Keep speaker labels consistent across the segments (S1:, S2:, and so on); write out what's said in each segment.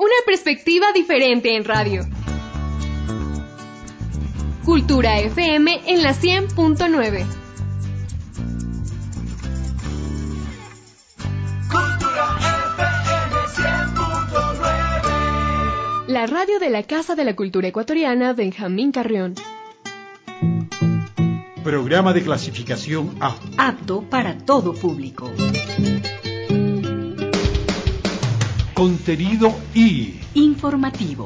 S1: Una perspectiva diferente en radio. Cultura FM en la 100.9.
S2: Cultura FM 100.9.
S1: La radio de la Casa de la Cultura Ecuatoriana Benjamín Carrión.
S3: Programa de clasificación A.
S4: Apto para todo público.
S3: Contenido I.
S4: Informativo.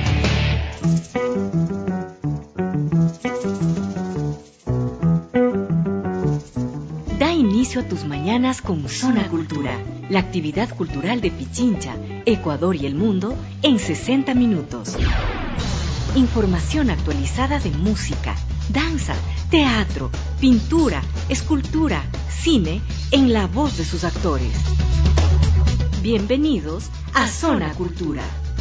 S4: Da inicio a tus mañanas con Zona Cultura, la actividad cultural de Pichincha, Ecuador y el mundo en 60 minutos. Información actualizada de música, danza, teatro, pintura, escultura, cine, en la voz de sus actores. Bienvenidos a Zona Cultura.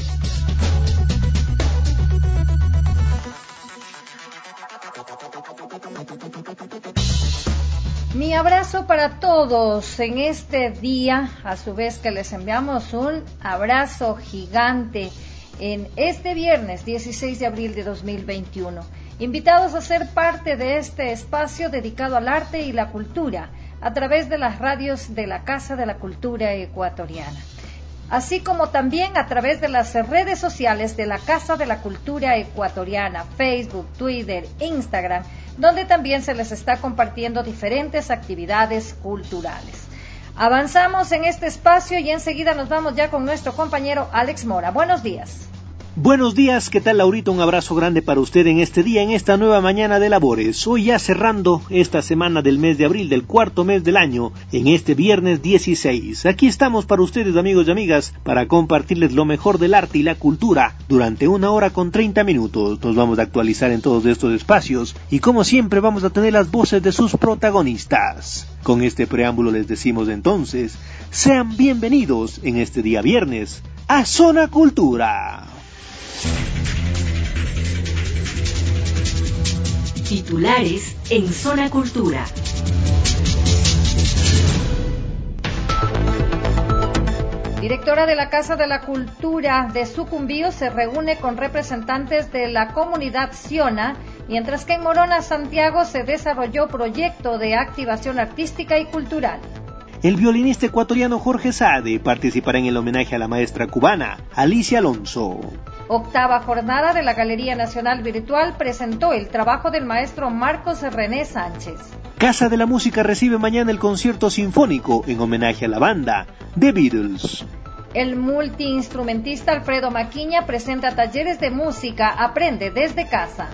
S5: Mi abrazo para todos en este día, a su vez que les enviamos un abrazo gigante en este viernes 16 de abril de 2021. Invitados a ser parte de este espacio dedicado al arte y la cultura a través de las radios de la Casa de la Cultura Ecuatoriana, así como también a través de las redes sociales de la Casa de la Cultura Ecuatoriana, Facebook, Twitter, Instagram, donde también se les está compartiendo diferentes actividades culturales. Avanzamos en este espacio y enseguida nos vamos ya con nuestro compañero Alex Mora. Buenos días.
S6: Buenos días, ¿qué tal, Laurita? Un abrazo grande para usted en este día, en esta nueva mañana de labores. Hoy ya cerrando esta semana del mes de abril, del cuarto mes del año, en este viernes 16. Aquí estamos para ustedes, amigos y amigas, para compartirles lo mejor del arte y la cultura durante 1 hora con 30 minutos. Nos vamos a actualizar en todos estos espacios y como siempre vamos a tener las voces de sus protagonistas. Con este preámbulo les decimos entonces, sean bienvenidos en este día viernes a Zona Cultura.
S4: Titulares en Zona Cultura.
S5: Directora de la Casa de la Cultura de Sucumbío se reúne con representantes de la comunidad Siona, mientras que en Morona, Santiago, se desarrolló proyecto de activación artística y cultural.
S6: El violinista ecuatoriano Jorge Saade participará en el homenaje a la maestra cubana Alicia Alonso.
S5: Octava jornada de la Galería Nacional Virtual presentó el trabajo del maestro Marcos René Sánchez.
S6: Casa de la Música recibe mañana el concierto sinfónico en homenaje a la banda The Beatles.
S5: El multiinstrumentista Alfredo Maquiña presenta talleres de música Aprende desde casa.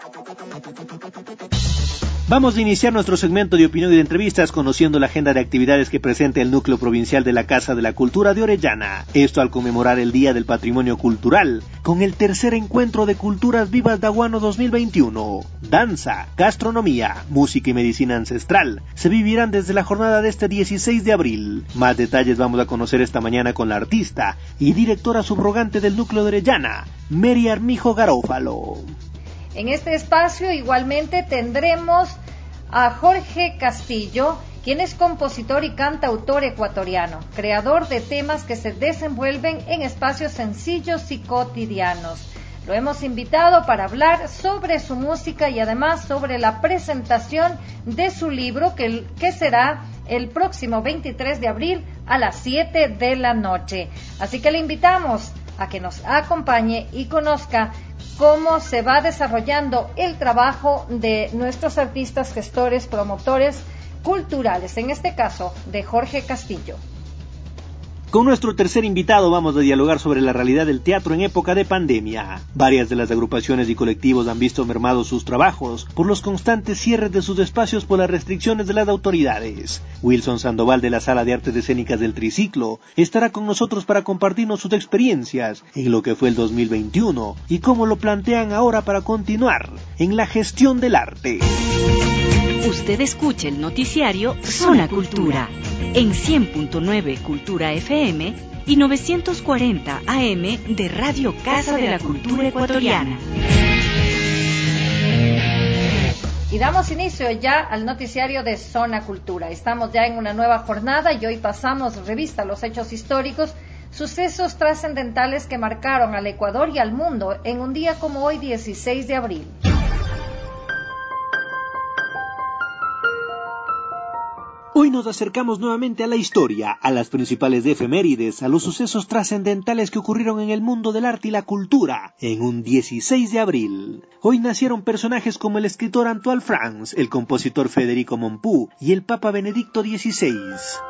S6: Vamos a iniciar nuestro segmento de opinión y de entrevistas conociendo la agenda de actividades que presenta el Núcleo Provincial de la Casa de la Cultura de Orellana. Esto al conmemorar el Día del Patrimonio Cultural, con el tercer encuentro de Culturas Vivas Daguano 2021. Danza, gastronomía, música y medicina ancestral se vivirán desde la jornada de este 16 de abril. Más detalles vamos a conocer esta mañana con la artista y directora subrogante del Núcleo de Orellana, Mary Armijo Garófalo.
S5: En este espacio igualmente tendremos a Jorge Castillo, quien es compositor y cantautor ecuatoriano, creador de temas que se desenvuelven en espacios sencillos y cotidianos. Lo hemos invitado para hablar sobre su música y además sobre la presentación de su libro que será el próximo 23 de abril a las 7 de la noche. Así que le invitamos a que nos acompañe y conozca cómo se va desarrollando el trabajo de nuestros artistas, gestores, promotores culturales, en este caso de Jorge Castillo.
S6: Con nuestro tercer invitado vamos a dialogar sobre la realidad del teatro en época de pandemia. Varias de las agrupaciones y colectivos han visto mermados sus trabajos por los constantes cierres de sus espacios por las restricciones de las autoridades. Wilson Sandoval de la Sala de Artes Escénicas del Triciclo estará con nosotros para compartirnos sus experiencias en lo que fue el 2021 y cómo lo plantean ahora para continuar en la gestión del arte.
S4: Usted escucha el noticiario Zona Cultura en 100.9 Cultura FM y 940 AM de Radio Casa de la Cultura Ecuatoriana.
S5: Y damos inicio ya al noticiario de Zona Cultura. Estamos ya en una nueva jornada y hoy pasamos revista a los hechos históricos sucesos trascendentales que marcaron al Ecuador y al mundo en un día como hoy, 16 de abril.
S6: Hoy nos acercamos nuevamente a la historia, a las principales efemérides, a los sucesos trascendentales que ocurrieron en el mundo del arte y la cultura en un 16 de abril. Hoy nacieron personajes como el escritor Antoine France, el compositor Federico Mompou y el Papa Benedicto XVI.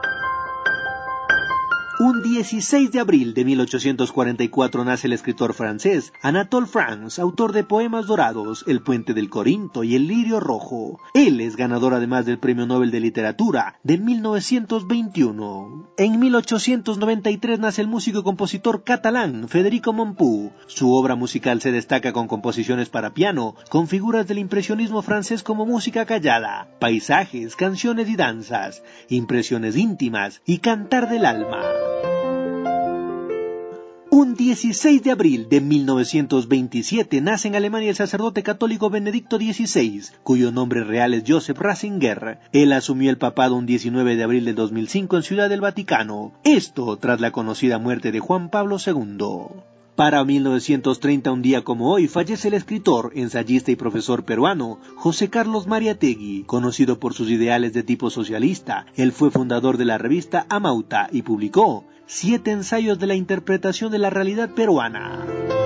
S6: Un 16 de abril de 1844 nace el escritor francés Anatole France, autor de Poemas Dorados, El Puente del Corinto y El Lirio Rojo. Él es ganador además del Premio Nobel de Literatura de 1921. En 1893 nace el músico y compositor catalán Federico Mompou. Su obra musical se destaca con composiciones para piano, con figuras del impresionismo francés como música callada, paisajes, canciones y danzas, impresiones íntimas y cantar del alma. Un 16 de abril de 1927 nace en Alemania el sacerdote católico Benedicto XVI, cuyo nombre real es Joseph Ratzinger. Él asumió el papado un 19 de abril de 2005 en Ciudad del Vaticano, esto tras la conocida muerte de Juan Pablo II. Para 1930, un día como hoy, fallece el escritor, ensayista y profesor peruano José Carlos Mariátegui, conocido por sus ideales de tipo socialista. Él fue fundador de la revista Amauta y publicó 7 ensayos de la interpretación de la realidad peruana.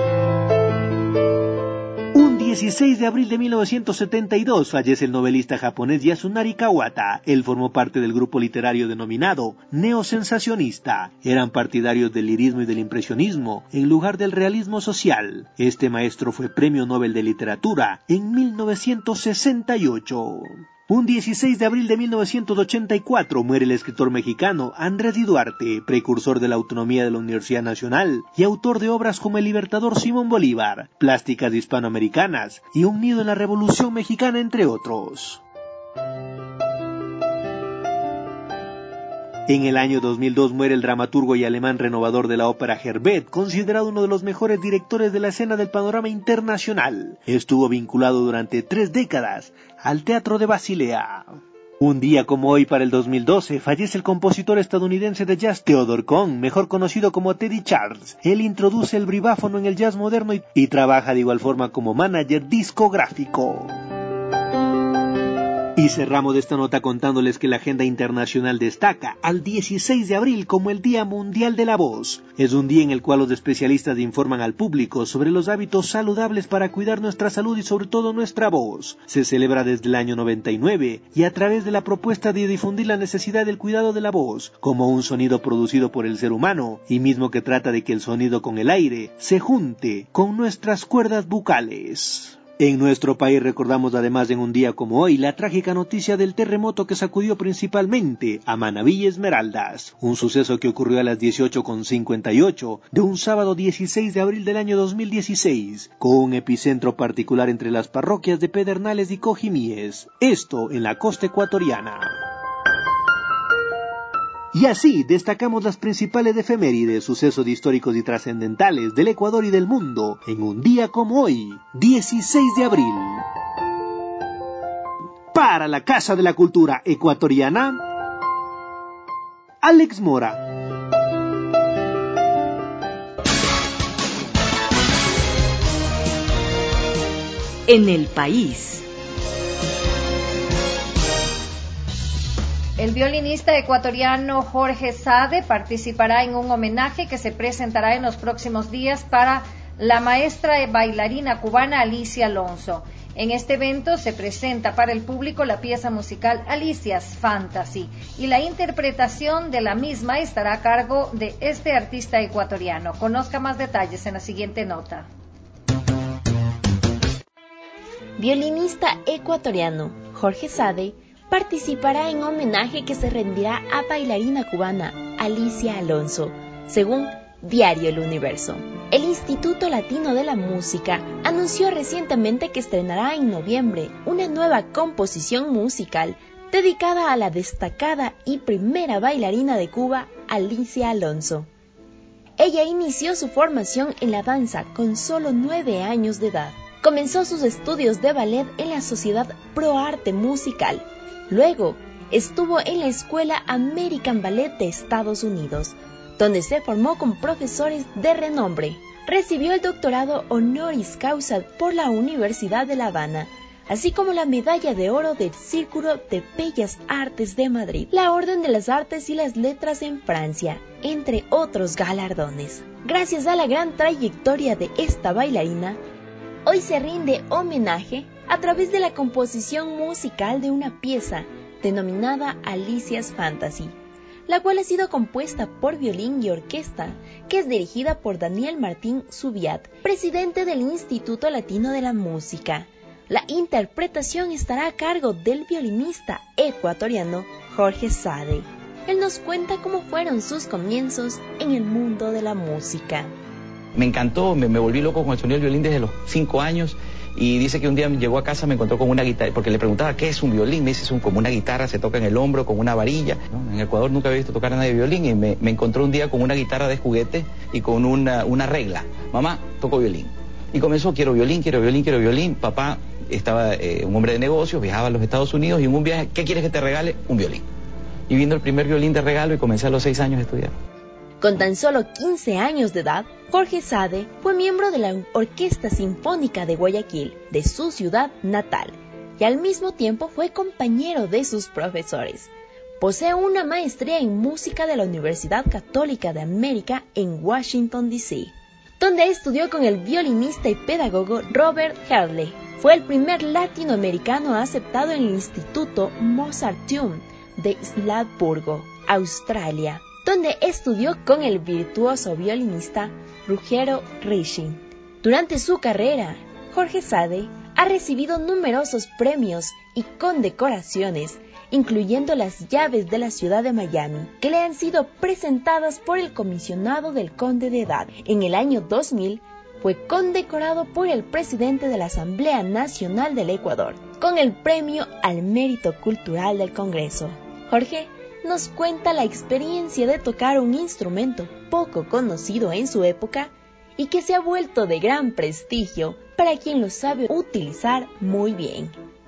S6: Un 16 de abril de 1972 fallece el novelista japonés Yasunari Kawata. Él formó parte del grupo literario denominado neosensacionista. Eran partidarios del lirismo y del impresionismo en lugar del realismo social. Este maestro fue Premio Nobel de Literatura en 1968. Un 16 de abril de 1984 muere el escritor mexicano Andrés Di Duarte, precursor de la autonomía de la Universidad Nacional y autor de obras como El Libertador Simón Bolívar, Plásticas hispanoamericanas y Un nido en la Revolución Mexicana, entre otros. En el año 2002 muere el dramaturgo y alemán renovador de la ópera Herbet, considerado uno de los mejores directores de la escena del panorama internacional. Estuvo vinculado durante 3 décadas al Teatro de Basilea. Un día como hoy para el 2012 fallece el compositor estadounidense de jazz Theodore Cohn, mejor conocido como Teddy Charles. Él introduce el vibráfono en el jazz moderno y trabaja de igual forma como manager discográfico. Y cerramos esta nota contándoles que la agenda internacional destaca al 16 de abril como el Día Mundial de la Voz. Es un día en el cual los especialistas informan al público sobre los hábitos saludables para cuidar nuestra salud y sobre todo nuestra voz. Se celebra desde el año 99 y a través de la propuesta de difundir la necesidad del cuidado de la voz como un sonido producido por el ser humano y mismo que trata de que el sonido con el aire se junte con nuestras cuerdas bucales. En nuestro país recordamos además en un día como hoy la trágica noticia del terremoto que sacudió principalmente a Manabí y Esmeraldas, un suceso que ocurrió a las 18:58 de un sábado 16 de abril del año 2016, con un epicentro particular entre las parroquias de Pedernales y Cojimíes, esto en la costa ecuatoriana. Y así destacamos las principales efemérides, sucesos históricos y trascendentales del Ecuador y del mundo en un día como hoy, 16 de abril. Para la Casa de la Cultura Ecuatoriana, Alex Mora.
S4: En el país.
S5: El violinista ecuatoriano Jorge Sade participará en un homenaje que se presentará en los próximos días para la maestra bailarina cubana Alicia Alonso. En este evento se presenta para el público la pieza musical Alicia's Fantasy y la interpretación de la misma estará a cargo de este artista ecuatoriano. Conozca más detalles en la siguiente nota.
S7: Violinista ecuatoriano Jorge Sade participará en homenaje que se rendirá a bailarina cubana Alicia Alonso, según Diario El Universo. El Instituto Latino de la Música anunció recientemente que estrenará en noviembre una nueva composición musical dedicada a la destacada y primera bailarina de Cuba, Alicia Alonso. Ella inició su formación en la danza con solo 9 años de edad. Comenzó sus estudios de ballet en la Sociedad Pro Arte Musical. Luego, estuvo en la Escuela American Ballet de Estados Unidos, donde se formó con profesores de renombre. Recibió el doctorado honoris causa por la Universidad de La Habana, así como la medalla de oro del Círculo de Bellas Artes de Madrid, la Orden de las Artes y las Letras en Francia, entre otros galardones. Gracias a la gran trayectoria de esta bailarina, hoy se rinde homenaje a través de la composición musical de una pieza denominada Alicia's Fantasy, la cual ha sido compuesta por violín y orquesta, que es dirigida por Daniel Martín Zubiat, presidente del Instituto Latino de la Música. La interpretación estará a cargo del violinista ecuatoriano Jorge Sade. Él nos cuenta cómo fueron sus comienzos en el mundo de la música.
S8: Me encantó, me volví loco con el sonido del violín desde los 5 años. Y dice que un día llegó a casa, me encontró con una guitarra, porque le preguntaba qué es un violín. Me dice, es como una guitarra, se toca en el hombro con una varilla, ¿no? En Ecuador nunca había visto tocar a nadie violín, y me encontró un día con una guitarra de juguete y con una regla. Mamá, toco violín. Y comenzó, quiero violín, quiero violín, quiero violín. Papá estaba un hombre de negocios, viajaba a los Estados Unidos, y en un viaje, ¿qué quieres que te regale? Un violín. Y vino el primer violín de regalo y comencé a los 6 años a estudiar.
S7: Con tan solo 15 años de edad, Jorge Sade fue miembro de la Orquesta Sinfónica de Guayaquil, de su ciudad natal, y al mismo tiempo fue compañero de sus profesores. Posee una maestría en música de la Universidad Católica de América en Washington, D.C., donde estudió con el violinista y pedagogo Robert Herle. Fue el primer latinoamericano aceptado en el Instituto Mozarteum de Sladburgo, Australia, donde estudió con el virtuoso violinista Ruggero Rischi. Durante su carrera, Jorge Sade ha recibido numerosos premios y condecoraciones, incluyendo las llaves de la ciudad de Miami, que le han sido presentadas por el comisionado del Conde de Dade. En el año 2000, fue condecorado por el presidente de la Asamblea Nacional del Ecuador, con el Premio al Mérito Cultural del Congreso. Jorge nos cuenta la experiencia de tocar un instrumento poco conocido en su época y que se ha vuelto de gran prestigio para quien lo sabe utilizar muy bien.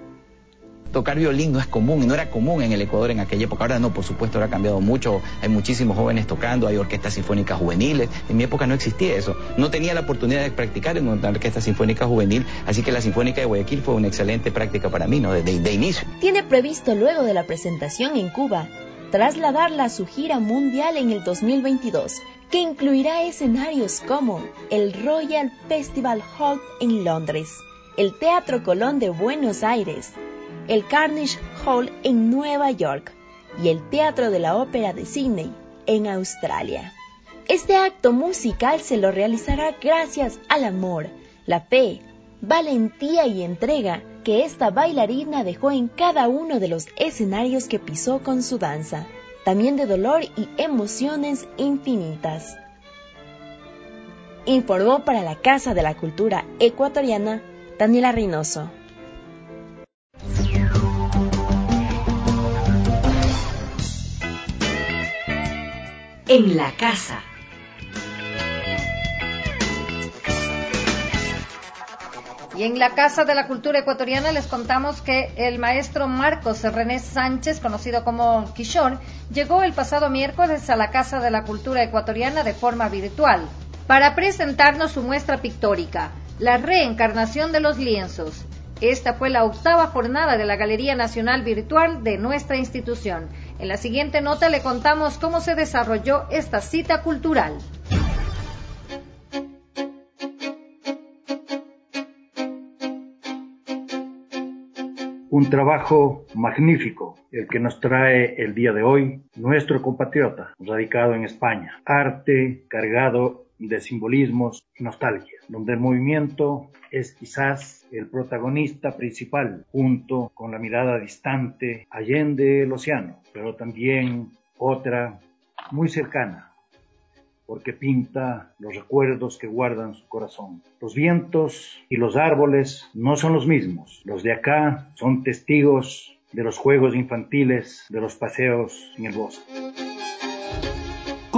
S8: Tocar violín no es común, y no era común en el Ecuador en aquella época. Ahora no, por supuesto, ahora ha cambiado mucho. Hay muchísimos jóvenes tocando, hay orquestas sinfónicas juveniles. En mi época no existía eso. No tenía la oportunidad de practicar en una orquesta sinfónica juvenil, así que la Sinfónica de Guayaquil fue una excelente práctica para mí, ¿no? de inicio.
S7: Tiene previsto, luego de la presentación en Cuba, trasladarla a su gira mundial en el 2022, que incluirá escenarios como el Royal Festival Hall en Londres, el Teatro Colón de Buenos Aires, el Carnegie Hall en Nueva York y el Teatro de la Ópera de Sydney en Australia. Este acto musical se lo realizará gracias al amor, la fe, valentía y entrega que esta bailarina dejó en cada uno de los escenarios que pisó con su danza, también de dolor y emociones infinitas. Informó para la Casa de la Cultura Ecuatoriana Daniela Reynoso.
S4: En la casa.
S5: Y en la Casa de la Cultura Ecuatoriana les contamos que el maestro Marcos René Sánchez, conocido como Quixón, llegó el pasado miércoles a la Casa de la Cultura Ecuatoriana de forma virtual para presentarnos su muestra pictórica, La Reencarnación de los Lienzos. Esta fue la 8ª jornada de la Galería Nacional Virtual de nuestra institución. En la siguiente nota le contamos cómo se desarrolló esta cita cultural.
S3: Un trabajo magnífico el que nos trae el día de hoy nuestro compatriota radicado en España. Arte cargado de simbolismos y nostalgia, donde el movimiento es quizás el protagonista principal, junto con la mirada distante allende el océano, pero también otra muy cercana, porque pinta los recuerdos que guardan su corazón. Los vientos y los árboles no son los mismos. Los de acá son testigos de los juegos infantiles, de los paseos en el bosque.
S6: Con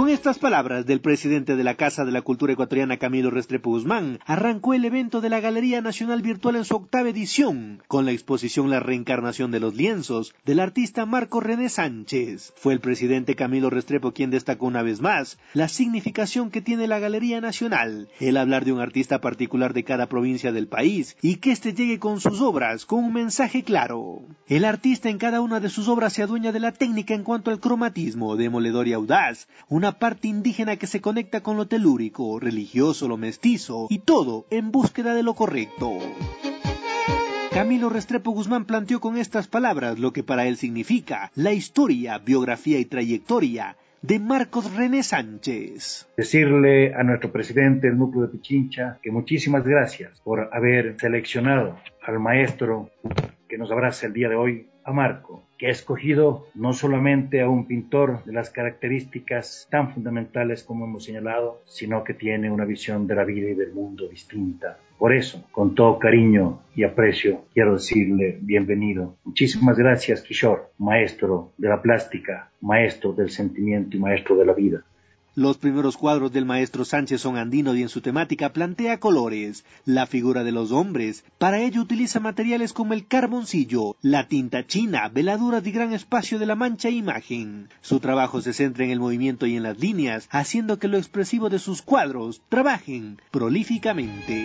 S6: Con estas palabras del presidente de la Casa de la Cultura Ecuatoriana, Camilo Restrepo Guzmán, arrancó el evento de la Galería Nacional Virtual en su 8ª edición, con la exposición La Reencarnación de los Lienzos, del artista Marcos René Sánchez. Fue el presidente Camilo Restrepo quien destacó una vez más la significación que tiene la Galería Nacional, el hablar de un artista particular de cada provincia del país, y que éste llegue con sus obras con un mensaje claro. El artista en cada una de sus obras se adueña de la técnica en cuanto al cromatismo, demoledor y audaz, una parte indígena que se conecta con lo telúrico, religioso, lo mestizo, y todo en búsqueda de lo correcto. Camilo Restrepo Guzmán planteó con estas palabras lo que para él significa la historia, biografía y trayectoria de Marcos René Sánchez.
S3: Decirle a nuestro presidente del núcleo de Pichincha que muchísimas gracias por haber seleccionado al maestro que nos abraza el día de hoy, a Marco, que ha escogido no solamente a un pintor de las características tan fundamentales como hemos señalado, sino que tiene una visión de la vida y del mundo distinta. Por eso, con todo cariño y aprecio, quiero decirle bienvenido. Muchísimas gracias, Kishore, maestro de la plástica, maestro del sentimiento y maestro de la vida.
S6: Los primeros cuadros del maestro Sánchez son andinos y en su temática plantea colores, la figura de los hombres. Para ello utiliza materiales como el carboncillo, la tinta china, veladuras de gran espacio de la mancha e imagen. Su trabajo se centra en el movimiento y en las líneas, haciendo que lo expresivo de sus cuadros trabajen prolíficamente.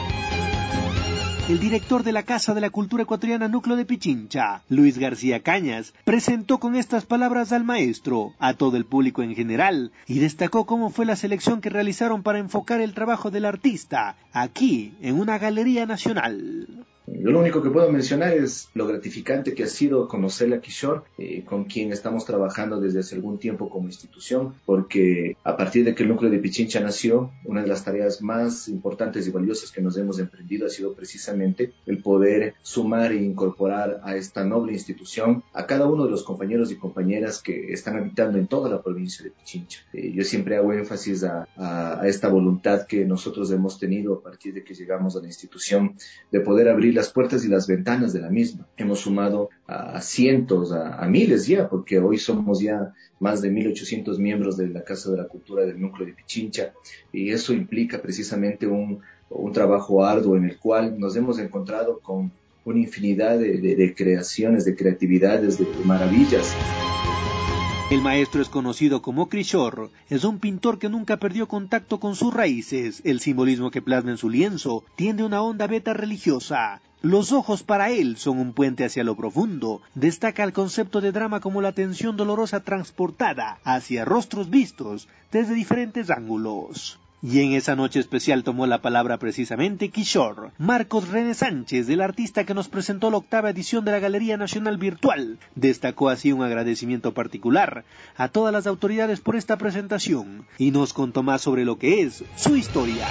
S6: El director de la Casa de la Cultura Ecuatoriana Núcleo de Pichincha, Luis García Cañas, presentó con estas palabras al maestro, a todo el público en general, y destacó cómo fue la selección que realizaron para enfocar el trabajo del artista, aquí, en una galería nacional.
S9: Yo lo único que puedo mencionar es lo gratificante que ha sido conocerle a Kishore, con quien estamos trabajando desde hace algún tiempo como institución, porque a partir de que el núcleo de Pichincha nació, una de las tareas más importantes y valiosas que nos hemos emprendido ha sido precisamente el poder sumar e incorporar a esta noble institución a cada uno de los compañeros y compañeras que están habitando en toda la provincia de Pichincha. Yo siempre hago énfasis a esta voluntad que nosotros hemos tenido a partir de que llegamos a la institución de poder abrir las puertas y las ventanas de la misma. Hemos sumado a cientos, a miles ya, porque hoy somos ya más de 1.800 miembros de la Casa de la Cultura del Núcleo de Pichincha, y eso implica precisamente un trabajo arduo en el cual nos hemos encontrado con una infinidad de creaciones, de creatividades, de maravillas.
S6: El maestro es conocido como Kishore, es un pintor que nunca perdió contacto con sus raíces. El simbolismo que plasma en su lienzo tiene una onda beta religiosa. Los ojos para él son un puente hacia lo profundo. Destaca el concepto de drama como la tensión dolorosa transportada hacia rostros vistos desde diferentes ángulos. Y en esa noche especial tomó la palabra precisamente Kishore, Marcos René Sánchez, el artista que nos presentó la 8ª edición de la Galería Nacional Virtual. Destacó así un agradecimiento particular a todas las autoridades por esta presentación y nos contó más sobre lo que es su historia.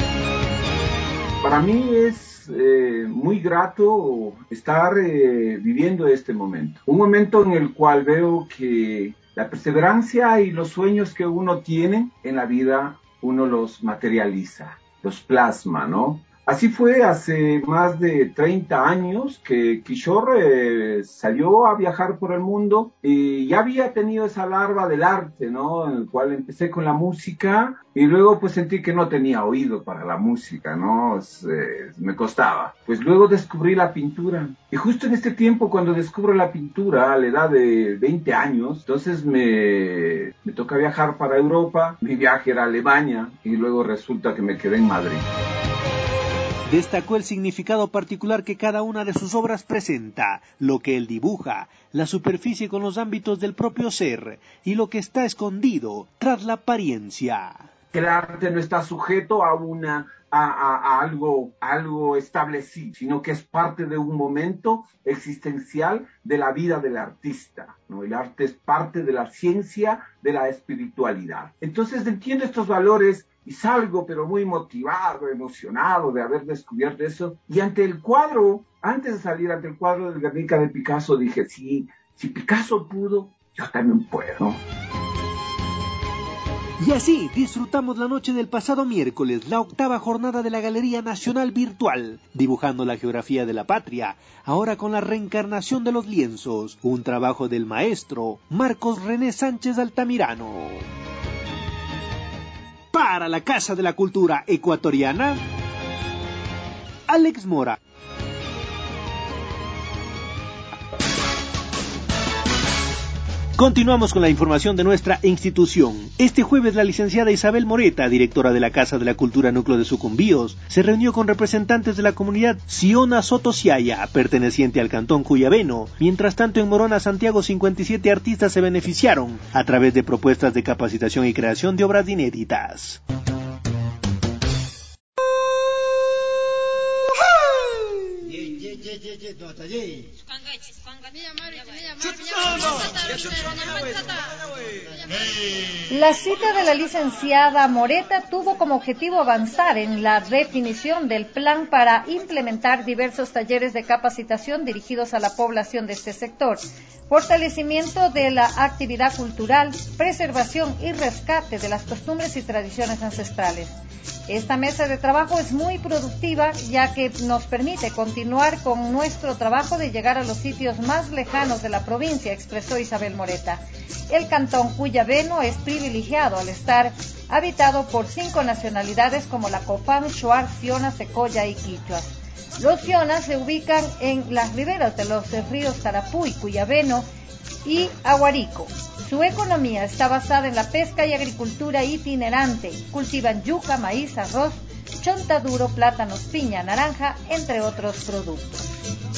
S10: Para mí es muy grato estar viviendo este momento. Un momento en el cual veo que la perseverancia y los sueños que uno tiene en la vida, uno los materializa, los plasma, ¿no? Así fue hace más de 30 años que Kishore salió a viajar por el mundo y ya había tenido esa larva del arte, ¿no? En el cual empecé con la música y luego pues sentí que no tenía oído para la música, ¿no? Me costaba. Pues luego descubrí la pintura y justo en este tiempo cuando descubro la pintura a la edad de 20 años, entonces me toca viajar para Europa. Mi viaje era a Alemania y luego resulta que me quedé en Madrid.
S6: Destacó el significado particular que cada una de sus obras presenta, lo que él dibuja, la superficie con los ámbitos del propio ser y lo que está escondido tras la apariencia.
S10: Que el arte no está sujeto a algo establecido, sino que es parte de un momento existencial de la vida del artista, ¿no? El arte es parte de la ciencia, de la espiritualidad. Entonces entiendo estos valores y salgo pero muy motivado, emocionado de haber descubierto eso. Y ante el cuadro, antes de salir ante el cuadro del Guernica de Picasso, dije, si Picasso pudo, yo también puedo.
S6: Y así disfrutamos la noche del pasado miércoles, la 8ª jornada de la Galería Nacional Virtual, dibujando la geografía de la patria, ahora con la reencarnación de los lienzos, un trabajo del maestro Marcos René Sánchez Altamirano. Para la Casa de la Cultura Ecuatoriana, Alex Mora. Continuamos con la información de nuestra institución. Este jueves la licenciada Isabel Moreta, directora de la Casa de la Cultura Núcleo de Sucumbíos, se reunió con representantes de la comunidad Siona Sotosiaya, perteneciente al cantón Cuyabeno. Mientras tanto, en Morona, Santiago, 57 artistas se beneficiaron a través de propuestas de capacitación y creación de obras inéditas.
S5: La cita de la licenciada Moreta tuvo como objetivo avanzar en la definición del plan para implementar diversos talleres de capacitación dirigidos a la población de este sector, fortalecimiento de la actividad cultural, preservación y rescate de las costumbres y tradiciones ancestrales. Esta mesa de trabajo es muy productiva, ya que nos permite continuar con nuestro trabajo de llegar a los sitios más lejanos de la provincia, expresó Isabel Moreta. El cantón Cuyabeno es privilegiado al estar habitado por 5 nacionalidades como la Cofán, Shuar, Siona, Secoya y Quichuas. Los Sionas se ubican en las riberas de los ríos Tarapuy, Cuyabeno y Aguarico. Su economía está basada en la pesca y agricultura itinerante. Cultivan yuca, maíz, arroz, chontaduro, plátanos, piña, naranja, entre otros productos.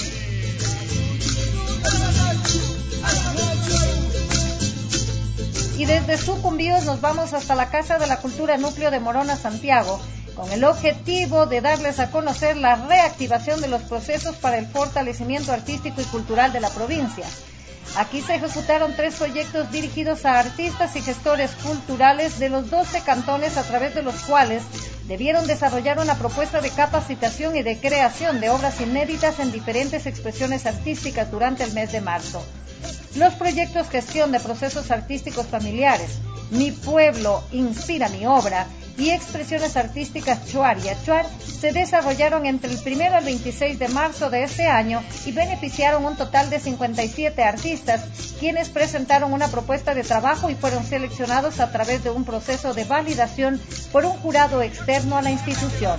S5: Y desde Sucumbíos nos vamos hasta la Casa de la Cultura Núcleo de Morona, Santiago, con el objetivo de darles a conocer la reactivación de los procesos para el fortalecimiento artístico y cultural de la provincia. Aquí se ejecutaron 3 proyectos dirigidos a artistas y gestores culturales de los 12 cantones, a través de los cuales debieron desarrollar una propuesta de capacitación y de creación de obras inéditas en diferentes expresiones artísticas durante el mes de marzo. Los proyectos Gestión de Procesos Artísticos Familiares, Mi Pueblo Inspira Mi Obra y Expresiones Artísticas Chuar y Achuar se desarrollaron entre el 1 al 26 de marzo de este año y beneficiaron un total de 57 artistas, quienes presentaron una propuesta de trabajo y fueron seleccionados a través de un proceso de validación por un jurado externo a la institución.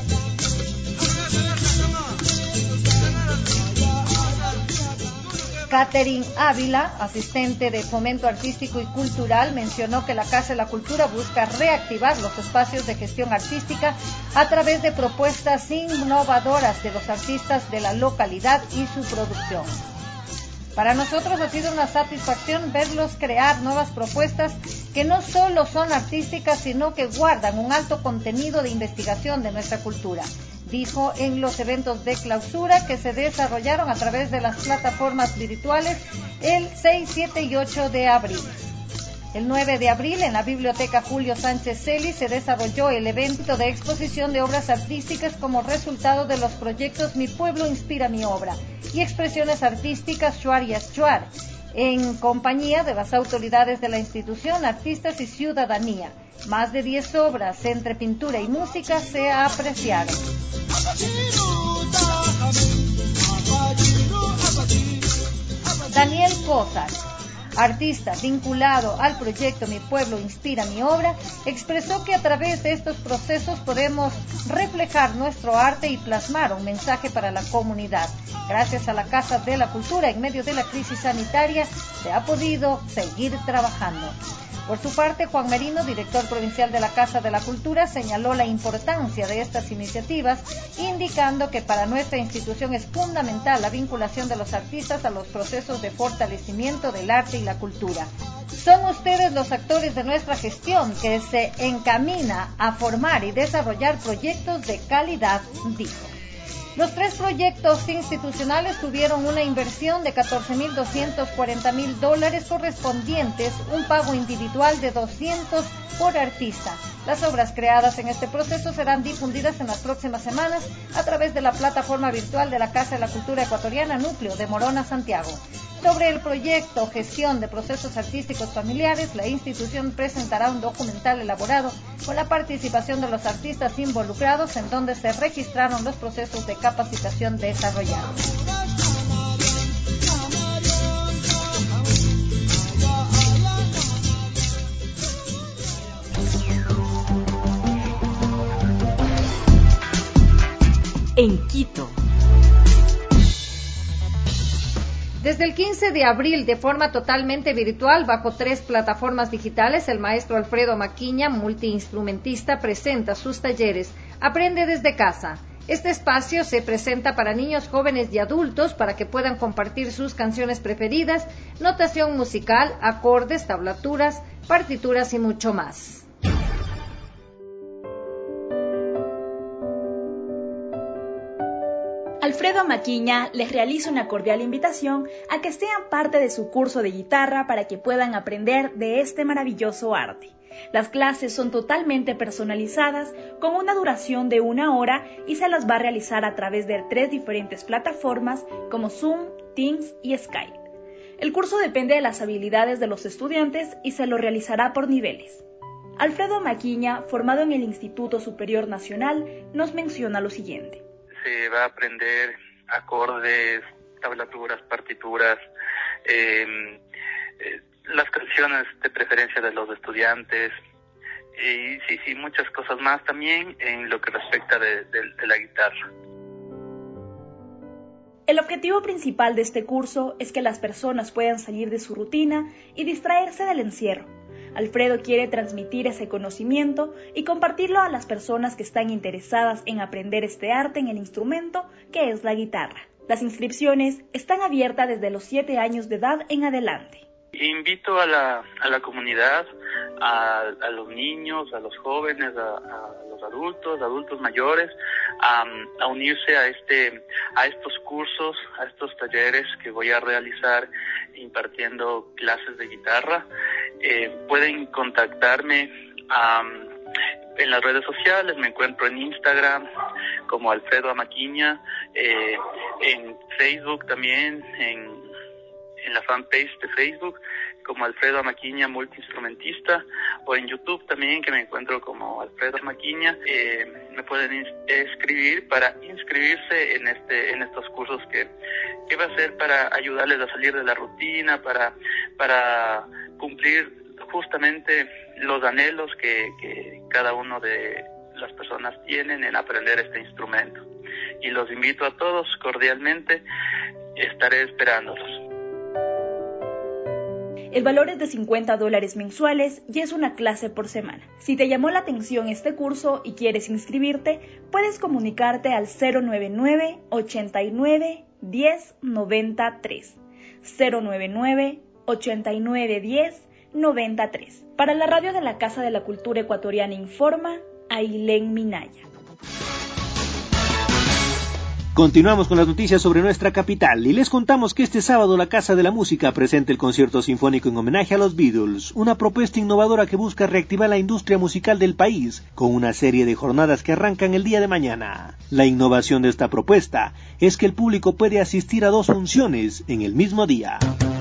S5: Catherine Ávila, asistente de Fomento Artístico y Cultural, mencionó que la Casa de la Cultura busca reactivar los espacios de gestión artística a través de propuestas innovadoras de los artistas de la localidad y su producción. Para nosotros ha sido una satisfacción verlos crear nuevas propuestas que no solo son artísticas, sino que guardan un alto contenido de investigación de nuestra cultura, dijo en los eventos de clausura que se desarrollaron a través de las plataformas virtuales el 6, 7 y 8 de abril. El 9 de abril, en la Biblioteca Julio Sánchez Celi, se desarrolló el evento de exposición de obras artísticas como resultado de los proyectos Mi Pueblo Inspira Mi Obra y Expresiones Artísticas Shuar y Achuar, en compañía de las autoridades de la institución, artistas y ciudadanía. Más de 10 obras entre pintura y música se apreciaron. Daniel Cosar, artista vinculado al proyecto Mi Pueblo Inspira Mi Obra, expresó que a través de estos procesos podemos reflejar nuestro arte y plasmar un mensaje para la comunidad. Gracias a la Casa de la Cultura, en medio de la crisis sanitaria, se ha podido seguir trabajando. Por su parte, Juan Merino, director provincial de la Casa de la Cultura, señaló la importancia de estas iniciativas, indicando que para nuestra institución es fundamental la vinculación de los artistas a los procesos de fortalecimiento del arte y la cultura. Son ustedes los actores de nuestra gestión, que se encamina a formar y desarrollar proyectos de calidad, dijo. Los 3 proyectos institucionales tuvieron una inversión de $14.240.000 correspondientes, un pago individual de $200 por artista. Las obras creadas en este proceso serán difundidas en las próximas semanas a través de la plataforma virtual de la Casa de la Cultura Ecuatoriana Núcleo de Morona, Santiago. Sobre el proyecto Gestión de Procesos Artísticos Familiares, la institución presentará un documental elaborado con la participación de los artistas involucrados, en donde se registraron los procesos de capacitación desarrollados.
S4: en Quito.
S5: Desde el 15 de abril, de forma totalmente virtual, bajo 3 plataformas digitales, el maestro Alfredo Maquiña, multiinstrumentista, presenta sus talleres Aprende desde casa. Este espacio se presenta para niños, jóvenes y adultos para que puedan compartir sus canciones preferidas, notación musical, acordes, tablaturas, partituras y mucho más.
S11: Alfredo Maquiña les realiza una cordial invitación a que sean parte de su curso de guitarra para que puedan aprender de este maravilloso arte. Las clases son totalmente personalizadas, con una duración de 1 hora y se las va a realizar a través de 3 diferentes plataformas como Zoom, Teams y Skype. El curso depende de las habilidades de los estudiantes y se lo realizará por niveles. Alfredo Maquiña, formado en el Instituto Superior Nacional, nos menciona lo siguiente.
S12: Se va a aprender acordes, tablaturas, partituras, las canciones de preferencia de los estudiantes y sí, muchas cosas más también en lo que respecta de la guitarra.
S11: El objetivo principal de este curso es que las personas puedan salir de su rutina y distraerse del encierro. Alfredo quiere transmitir ese conocimiento y compartirlo a las personas que están interesadas en aprender este arte en el instrumento que es la guitarra. Las inscripciones están abiertas desde los 7 años de edad en adelante.
S12: Invito a la comunidad, a los niños, a los jóvenes, a los adultos mayores, a unirse a estos cursos, a estos talleres que voy a realizar impartiendo clases de guitarra. Pueden contactarme en las redes sociales, me encuentro en Instagram como Alfredo Maquiña, en Facebook también, en la fanpage de Facebook como Alfredo Maquiña multiinstrumentista, o en YouTube también, que me encuentro como Alfredo Maquiña. Me pueden escribir para inscribirse en estos cursos que va a ser para ayudarles a salir de la rutina, para cumplir justamente los anhelos que cada uno de las personas tienen en aprender este instrumento. Y los invito a todos cordialmente, estaré esperándolos.
S11: El valor es de $50 mensuales y es una clase por semana. Si te llamó la atención este curso y quieres inscribirte, puedes comunicarte al 099 89 10 93. 099 89 10 93. Para la radio de la Casa de la Cultura Ecuatoriana informa Ailén Minaya.
S6: Continuamos con las noticias sobre nuestra capital y les contamos que este sábado la Casa de la Música presenta el concierto sinfónico en homenaje a los Beatles, una propuesta innovadora que busca reactivar la industria musical del país con una serie de jornadas que arrancan el día de mañana. La innovación de esta propuesta es que el público puede asistir a 2 funciones en el mismo día.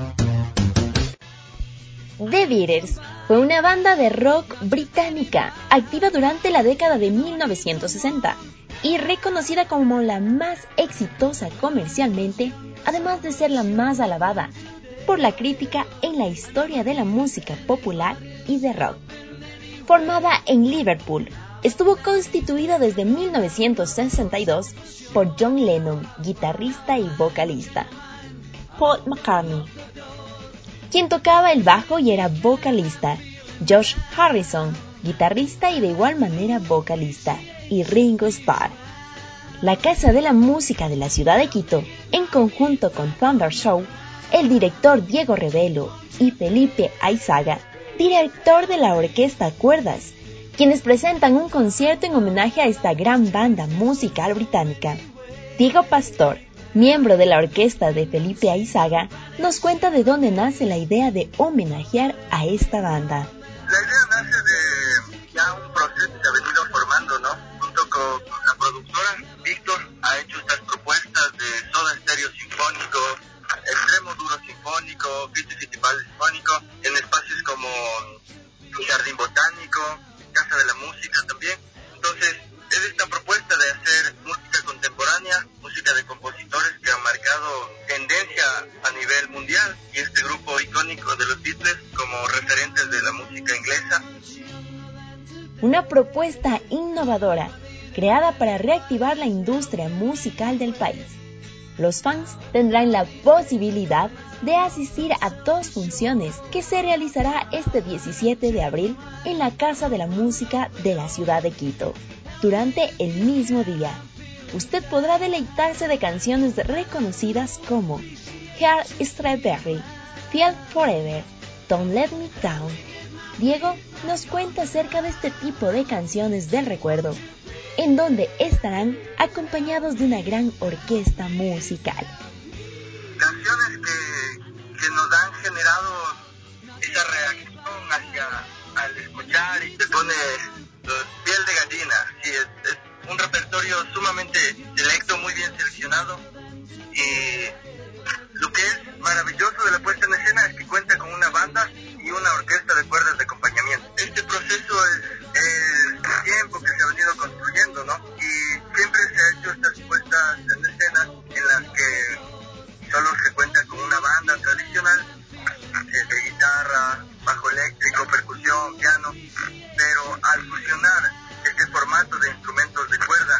S7: The Beatles fue una banda de rock británica activa durante la década de 1960 y reconocida como la más exitosa comercialmente, además de ser la más alabada por la crítica en la historia de la música popular y de rock. Formada en Liverpool, estuvo constituida desde 1962 por John Lennon, guitarrista y vocalista, Paul McCartney, quien tocaba el bajo y era vocalista, George Harrison, guitarrista y de igual manera vocalista, y Ringo Starr. La Casa de la Música de la ciudad de Quito, en conjunto con Thunder Show, el director Diego Rebelo y Felipe Aizaga, director de la orquesta Cuerdas, quienes presentan un concierto en homenaje a esta gran banda musical británica. Diego Pastor, miembro de la orquesta de Felipe Aizaga, nos cuenta de dónde nace la idea de homenajear a esta banda.
S13: La idea nace de ya un proceso que se ha venido formando, ¿no? Junto con la productora, Víctor ha hecho estas propuestas de Soda Stereo sinfónico, Extremo Duro sinfónico, Fito Fitipaldi sinfónico, en espacios como Jardín Botánico, Casa de la Música también. Entonces, es esta propuesta de hacer música contemporánea, música de compositores que han marcado tendencia a nivel mundial, y este grupo icónico de los Beatles como referentes de la música inglesa.
S7: Una propuesta innovadora creada para reactivar la industria musical del país. Los fans tendrán la posibilidad de asistir a 2 funciones que se realizará este 17 de abril en la Casa de la Música de la ciudad de Quito. Durante el mismo día, usted podrá deleitarse de canciones reconocidas como Heart Strawberry, Feel Forever, Don't Let Me Down. Diego nos cuenta acerca de este tipo de canciones del recuerdo, en donde estarán acompañados de una gran orquesta musical.
S13: Canciones que nos han generado esa reacción al escuchar y te pone piel de gallina. Sí, es un repertorio sumamente selecto, muy bien seleccionado, y lo que es maravilloso de la puesta en escena es que cuenta con una banda y una orquesta de cuerdas de acompañamiento. Este proceso es tiempo que se ha venido construyendo, ¿no? Y siempre se ha hecho estas puestas en escena en las que solo se cuenta con una banda tradicional de guitarra, bajo eléctrico, percusión, piano, pero al fusionar este formato de instrumentos de cuerda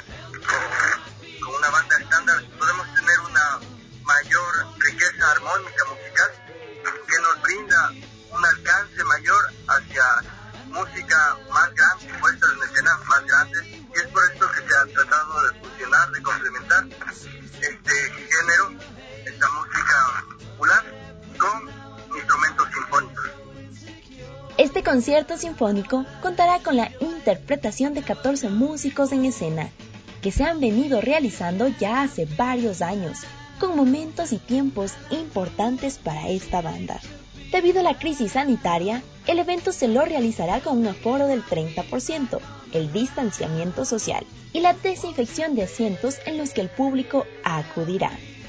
S13: con una banda estándar, podemos tener una mayor riqueza armónica musical que nos brinda un alcance mayor hacia música más grande, puestas en escena más grandes, y es por esto que se ha tratado de fusionar, de complementar este género, esta música popular, con instrumentos sinfónicos.
S7: Este concierto sinfónico contará con la interpretación de 14 músicos en escena, que se han venido realizando ya hace varios años, con momentos y tiempos importantes para esta banda. Debido a la crisis sanitaria, el evento se lo realizará con un aforo del 30%, el distanciamiento social y la desinfección de asientos en los que el público acudirá.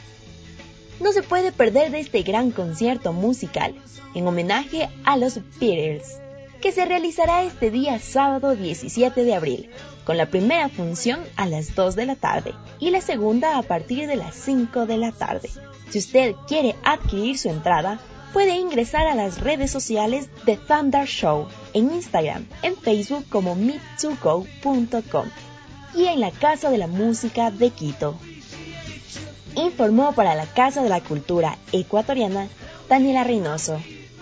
S7: No se puede perder de este gran concierto musical, en homenaje a los Beatles, que se realizará este día sábado 17 de abril, con la primera función a las 2 de la tarde y la segunda a partir de las 5 de la tarde. Si usted quiere adquirir su entrada, puede ingresar a las redes sociales de Thunder Show, en Instagram, en Facebook como meet2go.com y en la Casa de la Música de Quito. Informó para la Casa de la Cultura Ecuatoriana, Daniela Reynoso.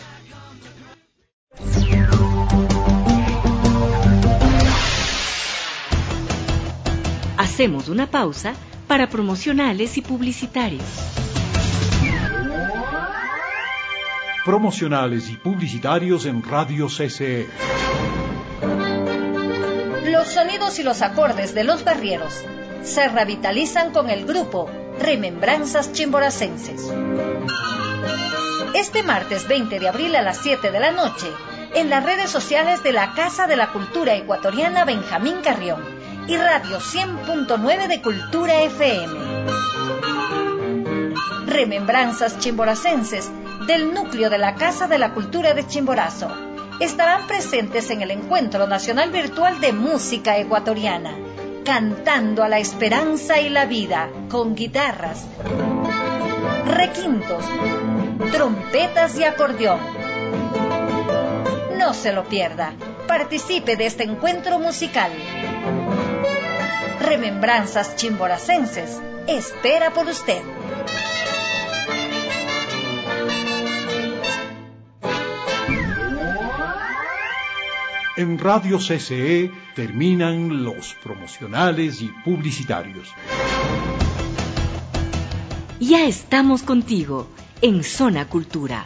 S4: Hacemos una pausa para promocionales y publicitarios.
S14: Promocionales y publicitarios en Radio CCE.
S5: Los sonidos y los acordes de los barrieros se revitalizan con el grupo Remembranzas Chimboracenses. Este martes 20 de abril a las 7 de la noche, en las redes sociales de la Casa de la Cultura Ecuatoriana Benjamín Carrión y Radio 100.9 de Cultura FM. Remembranzas Chimboracenses del núcleo de la Casa de la Cultura de Chimborazo estarán presentes en el Encuentro Nacional Virtual de Música Ecuatoriana, cantando a la esperanza y la vida con guitarras, requintos, trompetas y acordeón. No se lo pierda. Participe de este encuentro musical. Remembranzas Chimboracenses espera por usted.
S14: En Radio CCE terminan los promocionales y publicitarios.
S4: Ya estamos contigo en Zona Cultura.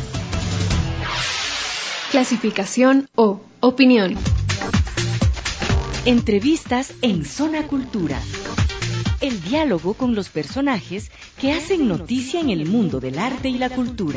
S1: Clasificación O. Opinión.
S4: Entrevistas en Zona Cultura. El diálogo con los personajes que hacen noticia en el mundo del arte y la cultura.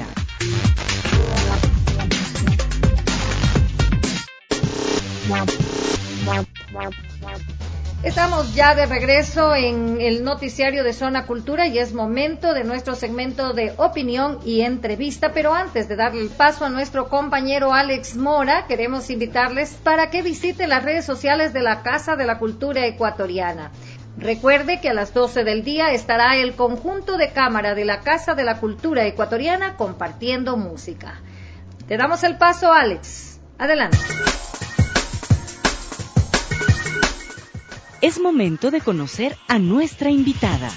S5: Estamos ya de regreso en el noticiario de Zona Cultura y es momento de nuestro segmento de opinión y entrevista, pero antes de darle el paso a nuestro compañero Alex Mora, queremos invitarles para que visiten las redes sociales de la Casa de la Cultura Ecuatoriana. Recuerde que a las 12 del día estará el conjunto de cámara de la Casa de la Cultura Ecuatoriana compartiendo música. Te damos el paso, Alex. Adelante.
S4: Es momento de conocer a nuestra invitada.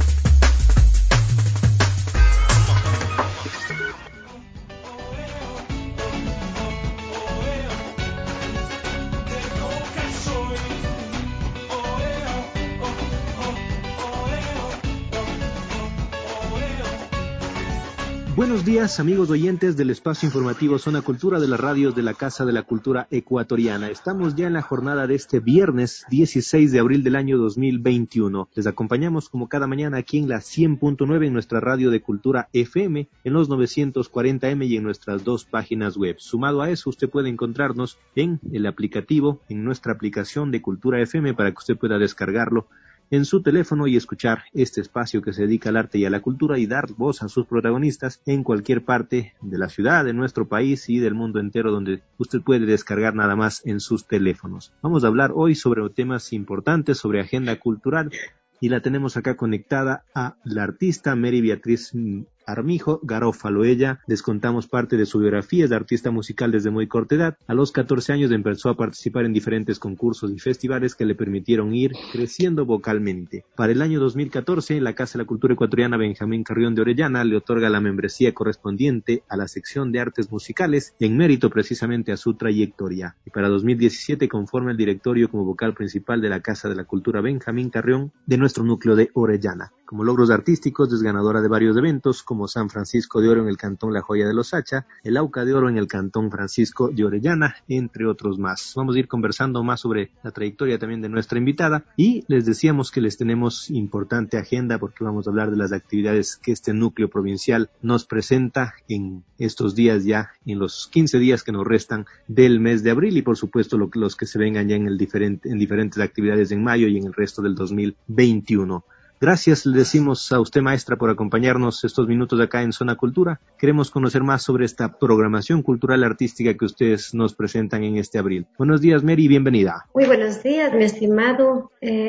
S6: Buenos días, amigos oyentes del espacio informativo Zona Cultura de las radios de la Casa de la Cultura Ecuatoriana. Estamos ya en la jornada de este viernes 16 de abril del año 2021. Les acompañamos como cada mañana aquí en la 100.9 en nuestra radio de Cultura FM, en los 940M y en nuestras dos páginas web. Sumado a eso, usted puede encontrarnos en el aplicativo, en nuestra aplicación de Cultura FM para que usted pueda descargarlo en su teléfono y escuchar este espacio que se dedica al arte y a la cultura y dar voz a sus protagonistas en cualquier parte de la ciudad, de nuestro país y del mundo entero, donde usted puede descargar nada más en sus teléfonos. Vamos a hablar hoy sobre temas importantes, sobre agenda cultural, y la tenemos acá conectada a la artista Mary Beatriz Armijo Garófalo. Ella, les contamos parte de su biografía, es de artista musical desde muy corta edad. A los 14 años empezó a participar en diferentes concursos y festivales que le permitieron ir creciendo vocalmente. Para el año 2014, la Casa de la Cultura Ecuatoriana Benjamín Carrión de Orellana le otorga la membresía correspondiente a la sección de artes musicales en mérito precisamente a su trayectoria. Y para 2017 conforma el directorio como vocal principal de la Casa de la Cultura Benjamín Carrión de nuestro núcleo de Orellana. Como logros artísticos, es ganadora de varios eventos, como San Francisco de Oro en el Cantón La Joya de los Hacha, el Auca de Oro en el Cantón Francisco de Orellana, entre otros más. Vamos a ir conversando más sobre la trayectoria también de nuestra invitada y les decíamos que les tenemos importante agenda porque vamos a hablar de las actividades que este núcleo provincial nos presenta en estos días ya, en los 15 días que nos restan del mes de abril y por supuesto los que se vengan ya en diferentes actividades en mayo y en el resto del 2021. Gracias, le decimos a usted, maestra, por acompañarnos estos minutos acá en Zona Cultura. Queremos conocer más sobre esta programación cultural artística que ustedes nos presentan en este abril. Buenos días, Mary, bienvenida.
S15: Muy buenos días, mi estimado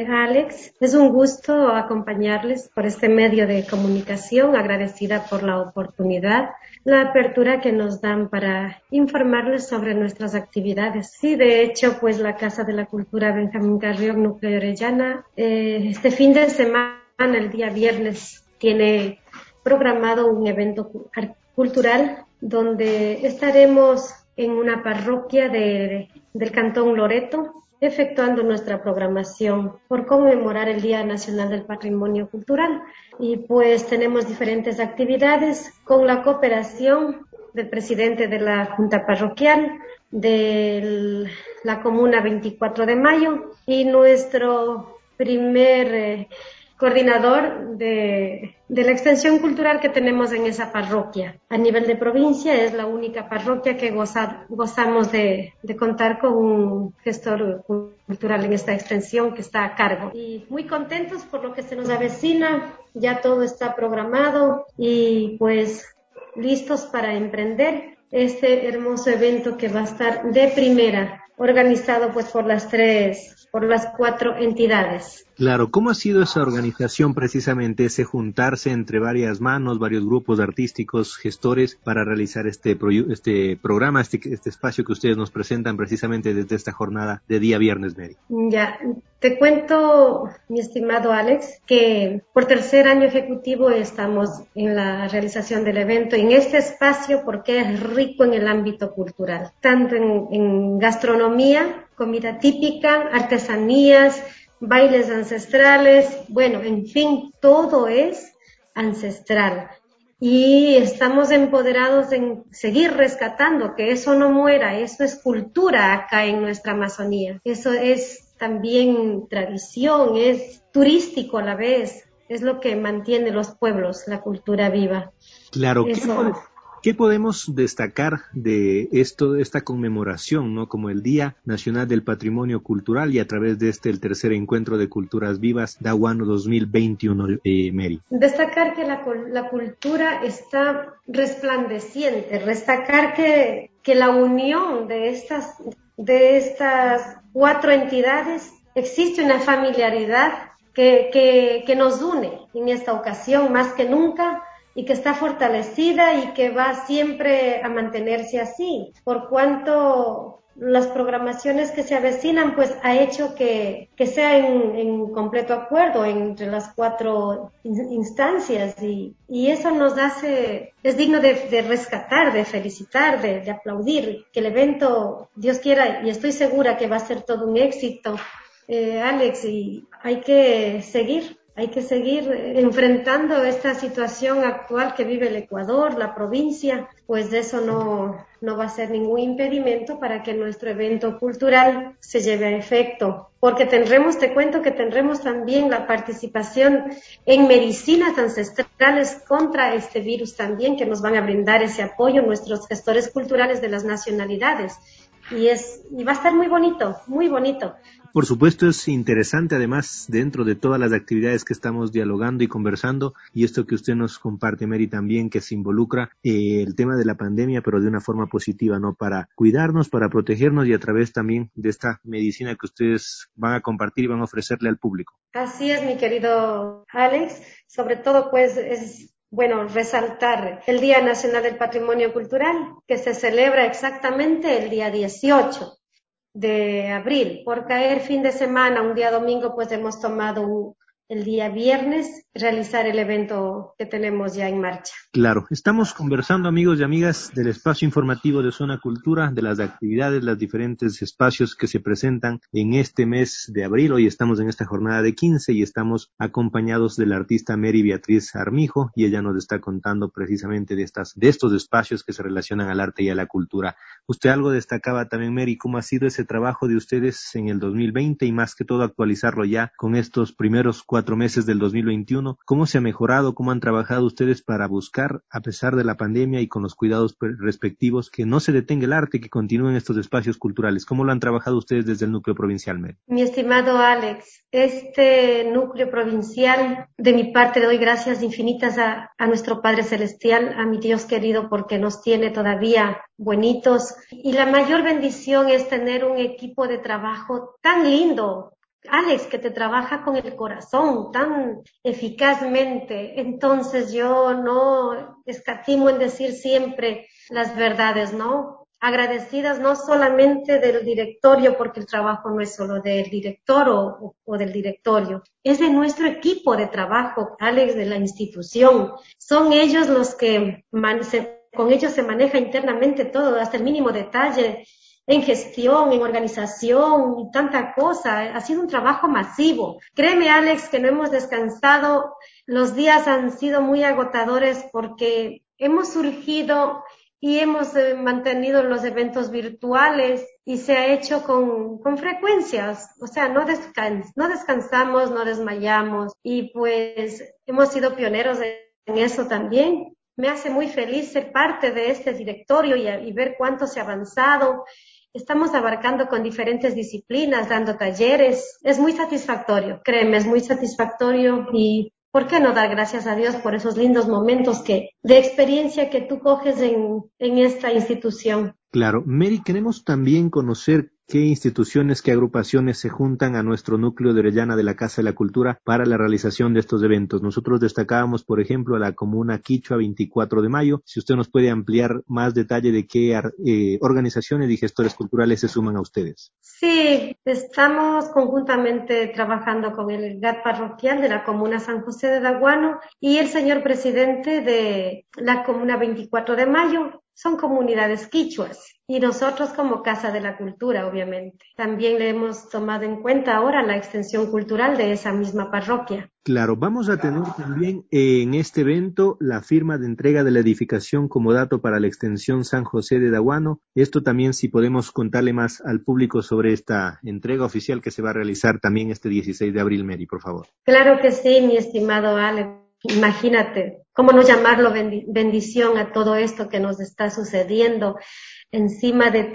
S15: Alex. Es un gusto acompañarles por este medio de comunicación, agradecida por la oportunidad, la apertura que nos dan para informarles sobre nuestras actividades. Sí, de hecho, pues la Casa de la Cultura Benjamín Carrión, Núcleo de Orellana, este fin de semana, el día viernes, tiene programado un evento cultural donde estaremos en una parroquia del Cantón Loreto efectuando nuestra programación por conmemorar el Día Nacional del Patrimonio Cultural. Y pues tenemos diferentes actividades con la cooperación del presidente de la Junta Parroquial de la Comuna 24 de Mayo y nuestro primer coordinador de la extensión cultural que tenemos en esa parroquia. A nivel de provincia es la única parroquia que gozamos de contar con un gestor cultural en esta extensión que está a cargo. Y muy contentos por lo que se nos avecina, ya todo está programado y pues listos para emprender este hermoso evento que va a estar de primera, organizado pues por las 4 entidades.
S6: Claro, ¿cómo ha sido esa organización precisamente, ese juntarse entre varias manos, varios grupos artísticos, gestores, para realizar este programa, este espacio que ustedes nos presentan precisamente desde esta jornada de día viernes, Mary?
S15: Ya, te cuento, mi estimado Alex, que por tercer año ejecutivo estamos en la realización del evento en este espacio porque es rico en el ámbito cultural, tanto en gastronomía, comida típica, artesanías, bailes ancestrales, bueno, en fin, todo es ancestral. Y estamos empoderados en seguir rescatando, que eso no muera, eso es cultura acá en nuestra Amazonía. Eso es también tradición, es turístico a la vez, es lo que mantiene los pueblos, la cultura viva.
S6: Claro, ¿qué podemos destacar de esta conmemoración, ¿no? Como el Día Nacional del Patrimonio Cultural y a través de el tercer encuentro de culturas vivas Daguano 2021, Mary?
S15: Destacar que la cultura está resplandeciente, destacar que la unión de estas 4 entidades existe una familiaridad que nos une en esta ocasión más que nunca y que está fortalecida y que va siempre a mantenerse así, por cuanto las programaciones que se avecinan pues ha hecho que sea en completo acuerdo entre las 4 instancias y eso nos hace, es digno de rescatar, de felicitar, de aplaudir, que el evento, Dios quiera, y estoy segura que va a ser todo un éxito, Alex, y hay que seguir enfrentando esta situación actual que vive el Ecuador, la provincia, pues de eso no va a ser ningún impedimento para que nuestro evento cultural se lleve a efecto. Porque te cuento que tendremos también la participación en medicinas ancestrales contra este virus también, que nos van a brindar ese apoyo nuestros gestores culturales de las nacionalidades. Y va a estar muy bonito, muy bonito.
S6: Por supuesto, es interesante además dentro de todas las actividades que estamos dialogando y conversando, y esto que usted nos comparte, Mary, también, que se involucra el tema de la pandemia, pero de una forma positiva, ¿no? Para cuidarnos, para protegernos y a través también de esta medicina que ustedes van a compartir y van a ofrecerle al público.
S15: Así es, mi querido Alex. Sobre todo, pues, es bueno resaltar el Día Nacional del Patrimonio Cultural, que se celebra exactamente el día 18 de abril. Por caer fin de semana, un día domingo, pues hemos tomado el día viernes realizar el evento que tenemos ya en marcha.
S6: Claro, estamos conversando, amigos y amigas, del espacio informativo de Zona Cultura, de las actividades, los diferentes espacios que se presentan en este mes de abril. Hoy estamos en esta jornada de 15 y estamos acompañados de la artista Mary Beatriz Armijo, y ella nos está contando precisamente de estos espacios que se relacionan al arte y a la cultura. Usted algo destacaba también, Mary, ¿cómo ha sido ese trabajo de ustedes en el 2020 y más que todo actualizarlo ya con estos primeros 4 meses del 2021? ¿Cómo se ha mejorado? ¿Cómo han trabajado ustedes para buscar, a pesar de la pandemia y con los cuidados respectivos, que no se detenga el arte, que continúen estos espacios culturales? ¿Cómo lo han trabajado ustedes desde el núcleo provincial, Mary?
S15: Mi estimado Alex, este núcleo provincial, de mi parte doy gracias infinitas a nuestro Padre Celestial, a mi Dios querido, porque nos tiene todavía buenitos, y la mayor bendición es tener un equipo de trabajo tan lindo, Alex, que te trabaja con el corazón tan eficazmente. Entonces yo no escatimo en decir siempre las verdades, ¿no? Agradecidas no solamente del directorio, porque el trabajo no es solo del director o del directorio, es de nuestro equipo de trabajo, Alex, de la institución. Son ellos los que con ellos se maneja internamente todo, hasta el mínimo detalle, en gestión, en organización y tanta cosa. Ha sido un trabajo masivo. Créeme, Alex, que no hemos descansado. Los días han sido muy agotadores porque hemos surgido y hemos mantenido los eventos virtuales y se ha hecho con frecuencias. O sea, no descansamos, no desmayamos y pues hemos sido pioneros en eso también. Me hace muy feliz ser parte de este directorio y ver cuánto se ha avanzado. Estamos abarcando con diferentes disciplinas, dando talleres. Es muy satisfactorio, créeme, es muy satisfactorio y ¿por qué no dar gracias a Dios por esos lindos momentos de experiencia que tú coges en esta institución?
S6: Claro. Mary, queremos también conocer qué instituciones, qué agrupaciones se juntan a nuestro núcleo de Orellana de la Casa de la Cultura para la realización de estos eventos. Nosotros destacábamos, por ejemplo, a la comuna Quichua 24 de mayo. Si usted nos puede ampliar más detalle de qué organizaciones y gestores culturales se suman a ustedes.
S15: Sí, estamos conjuntamente trabajando con el GAT parroquial de la comuna San José de Daguano y el señor presidente de la comuna 24 de mayo. Son comunidades quichuas y nosotros como Casa de la Cultura, obviamente. También le hemos tomado en cuenta ahora la extensión cultural de esa misma parroquia.
S6: Claro, vamos a tener también en este evento la firma de entrega de la edificación como dato para la extensión San José de Daguano. Esto también, si podemos contarle más al público sobre esta entrega oficial que se va a realizar también este 16 de abril, Mary, por favor.
S15: Claro que sí, mi estimado Ale. Imagínate, ¿cómo no llamarlo bendición a todo esto que nos está sucediendo encima de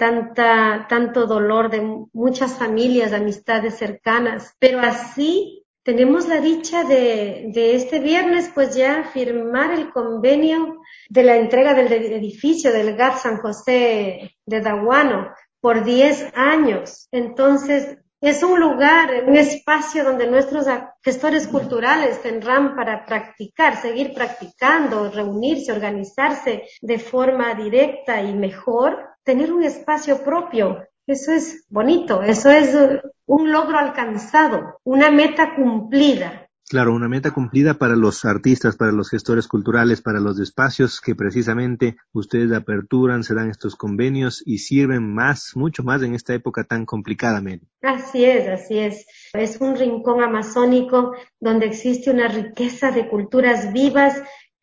S15: tanto dolor de muchas familias, amistades cercanas? Pero así tenemos la dicha de este viernes pues ya firmar el convenio de la entrega del edificio del GAT San José de Daguano por 10 años. Entonces, Es un lugar, un espacio donde nuestros gestores culturales tendrán para practicar, seguir practicando, reunirse, organizarse de forma directa y mejor, tener un espacio propio. Eso es bonito, eso es un logro alcanzado, una meta cumplida.
S6: Claro, una meta cumplida para los artistas, para los gestores culturales, para los espacios que precisamente ustedes aperturan, se dan estos convenios y sirven mucho más en esta época tan complicada, Mary.
S15: Así es, así es. Es un rincón amazónico donde existe una riqueza de culturas vivas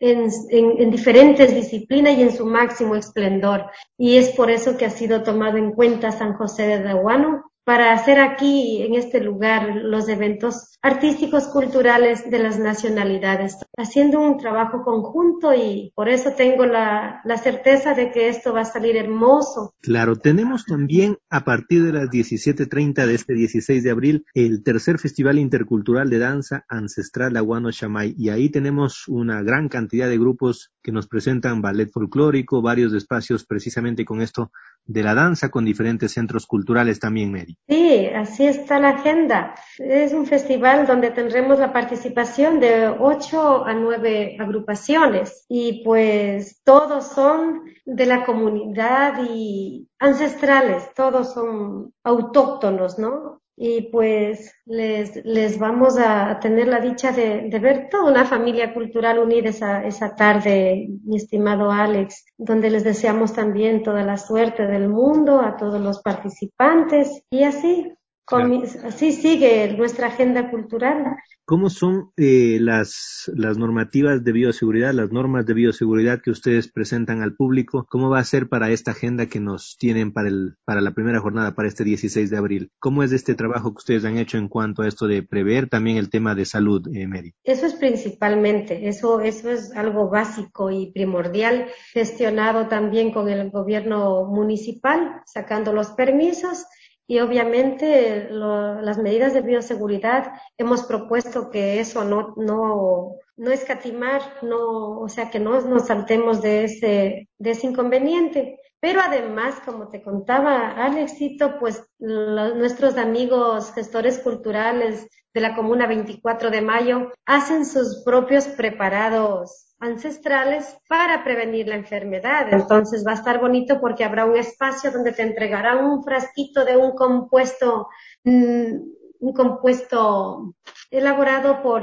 S15: en diferentes disciplinas y en su máximo esplendor. Y es por eso que ha sido tomado en cuenta San José de Dahuano para hacer aquí, en este lugar, los eventos artísticos culturales de las nacionalidades, haciendo un trabajo conjunto, y por eso tengo la certeza de que esto va a salir hermoso.
S6: Claro, tenemos también a partir de las 17:30 de este 16 de abril el tercer Festival Intercultural de Danza Ancestral Aguano Shamay, y ahí tenemos una gran cantidad de grupos que nos presentan ballet folclórico, varios espacios precisamente con esto de la danza, con diferentes centros culturales también, Mary.
S15: Sí, así está la agenda. Es un festival donde tendremos la participación de 8 a 9 agrupaciones, y pues todos son de la comunidad y ancestrales, todos son autóctonos, ¿no? Y pues les vamos a tener la dicha de ver toda una familia cultural unida esa tarde, mi estimado Alex, donde les deseamos también toda la suerte del mundo a todos los participantes, y así, así sigue nuestra agenda cultural.
S6: ¿Cómo son las normativas de bioseguridad, las normas de bioseguridad que ustedes presentan al público? ¿Cómo va a ser para esta agenda que nos tienen para la primera jornada, para este 16 de abril? ¿Cómo es este trabajo que ustedes han hecho en cuanto a esto de prever también el tema de salud, Mary?
S15: Eso es principalmente, eso es algo básico y primordial, gestionado también con el gobierno municipal, sacando los permisos. Y obviamente las medidas de bioseguridad hemos propuesto que eso no escatimar, o sea, que no nos saltemos de ese inconveniente. Pero además, como te contaba Alexito, pues nuestros amigos gestores culturales de la Comuna 24 de Mayo hacen sus propios preparados ancestrales para prevenir la enfermedad. Entonces va a estar bonito porque habrá un espacio donde te entregarán un frasquito de un compuesto elaborado por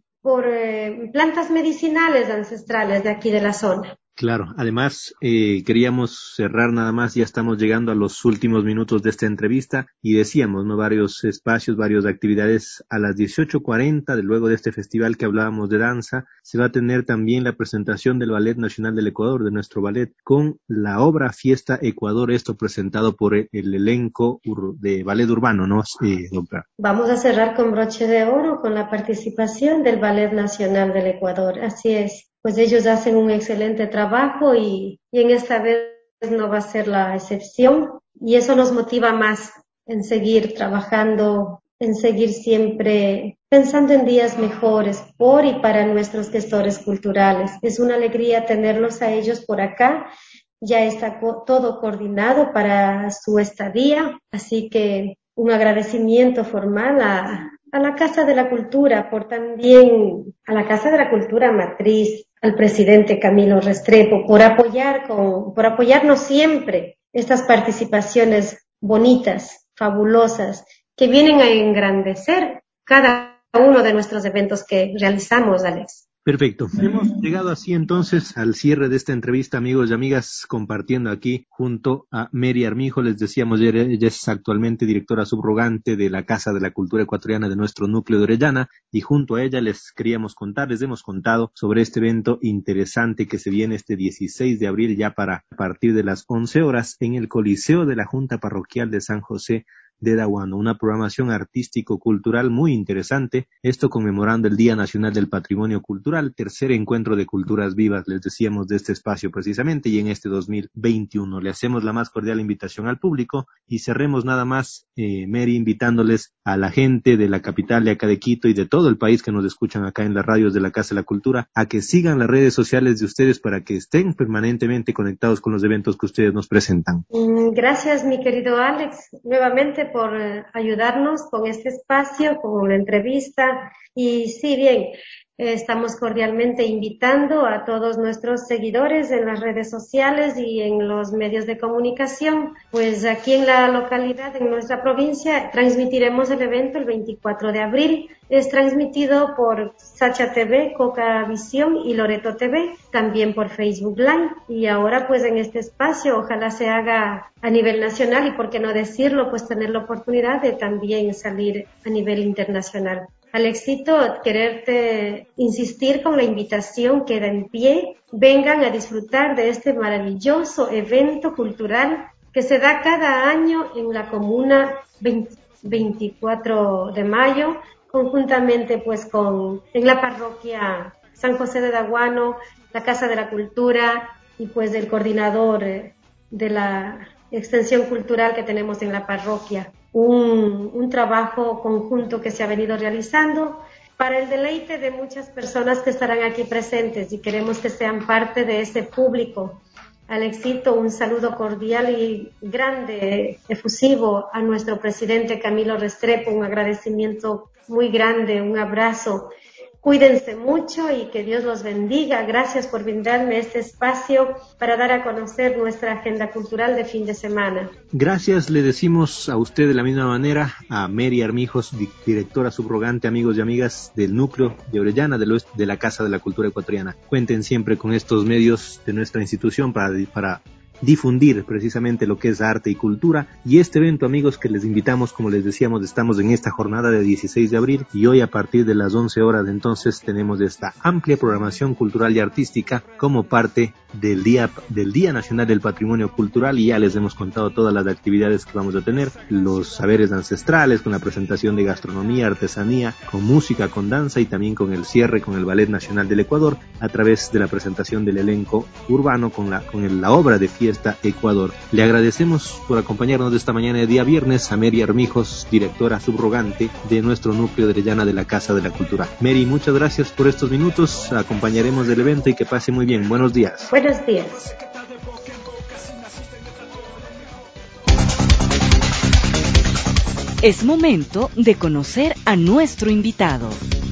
S15: plantas medicinales ancestrales de aquí de la zona.
S6: Claro, además queríamos cerrar nada más, ya estamos llegando a los últimos minutos de esta entrevista, y decíamos, ¿no?, varios espacios, varias actividades. A las 18:40, luego de este festival que hablábamos de danza, se va a tener también la presentación del Ballet Nacional del Ecuador, de nuestro ballet, con la obra Fiesta Ecuador, esto presentado por el elenco de ballet urbano, ¿no, doctora?
S15: Vamos a cerrar con broche de oro con la participación del Ballet Nacional del Ecuador, así es. Pues ellos hacen un excelente trabajo y en esta vez no va a ser la excepción, y eso nos motiva más en seguir trabajando, en seguir siempre pensando en días mejores por y para nuestros gestores culturales. Es una alegría tenerlos a ellos por acá. Ya está todo coordinado para su estadía, así que un agradecimiento formal a la Casa de la Cultura, a la Casa de la Cultura Matriz, al presidente Camilo Restrepo, por apoyarnos siempre estas participaciones bonitas, fabulosas, que vienen a engrandecer cada uno de nuestros eventos que realizamos, Alex.
S6: Perfecto. Hemos llegado así entonces al cierre de esta entrevista, amigos y amigas, compartiendo aquí junto a Mary Armijo. Les decíamos, ella es actualmente directora subrogante de la Casa de la Cultura Ecuatoriana de nuestro núcleo de Orellana, y junto a ella les hemos contado sobre este evento interesante que se viene este 16 de abril, ya a partir de las 11 horas, en el Coliseo de la Junta Parroquial de San José de Dahuano, una programación artístico-cultural muy interesante, esto conmemorando el Día Nacional del Patrimonio Cultural, tercer encuentro de culturas vivas, les decíamos, de este espacio precisamente, y en este 2021 le hacemos la más cordial invitación al público, y cerremos nada más, Mary, invitándoles a la gente de la capital de acá de Quito y de todo el país que nos escuchan acá en las radios de la Casa de la Cultura, a que sigan las redes sociales de ustedes para que estén permanentemente conectados con los eventos que ustedes nos presentan.
S15: Gracias, mi querido Alex, nuevamente por ayudarnos con este espacio, con la entrevista. Y sí, bien, estamos cordialmente invitando a todos nuestros seguidores en las redes sociales y en los medios de comunicación. Pues aquí en la localidad, en nuestra provincia, transmitiremos el evento el 24 de abril. Es transmitido por Sacha TV, Coca Visión y Loreto TV, también por Facebook Live. Y ahora pues en este espacio ojalá se haga a nivel nacional y por qué no decirlo, pues tener la oportunidad de también salir a nivel internacional. Alexito, quererte insistir con la invitación queda en pie. Vengan a disfrutar de este maravilloso evento cultural que se da cada año en la comuna 24 de mayo, conjuntamente pues en la parroquia San José de Daguano, la Casa de la Cultura y pues el coordinador de la extensión cultural que tenemos en la parroquia. Un trabajo conjunto que se ha venido realizando para el deleite de muchas personas que estarán aquí presentes y queremos que sean parte de ese público. Alexito, un saludo cordial y grande, efusivo a nuestro presidente Camilo Restrepo, un agradecimiento muy grande, un abrazo. Cuídense mucho y que Dios los bendiga. Gracias por brindarme este espacio para dar a conocer nuestra agenda cultural de fin de semana.
S6: Gracias, le decimos a usted de la misma manera, a Mary Armijos, directora subrogante, amigos y amigas del núcleo de Orellana del Oeste de la Casa de la Cultura Ecuatoriana. Cuenten siempre con estos medios de nuestra institución para difundir precisamente lo que es arte y cultura. Y este evento, amigos, que les invitamos, como les decíamos, estamos en esta jornada de 16 de abril y hoy a partir de las 11 horas entonces tenemos esta amplia programación cultural y artística como parte del Día Nacional del Patrimonio Cultural, y ya les hemos contado todas las actividades que vamos a tener, los saberes ancestrales, con la presentación de gastronomía, artesanía, con música, con danza y también con el cierre con el Ballet Nacional del Ecuador a través de la presentación del elenco urbano con la obra de Fiesta Ecuador. Le agradecemos por acompañarnos de esta mañana de día viernes a Mary Armijos, directora subrogante de nuestro núcleo de Orellana de la Casa de la Cultura. Mary, muchas gracias por estos minutos, acompañaremos del evento y que pase muy bien. Buenos días.
S15: Buenos días.
S4: Es momento de conocer a nuestro invitado.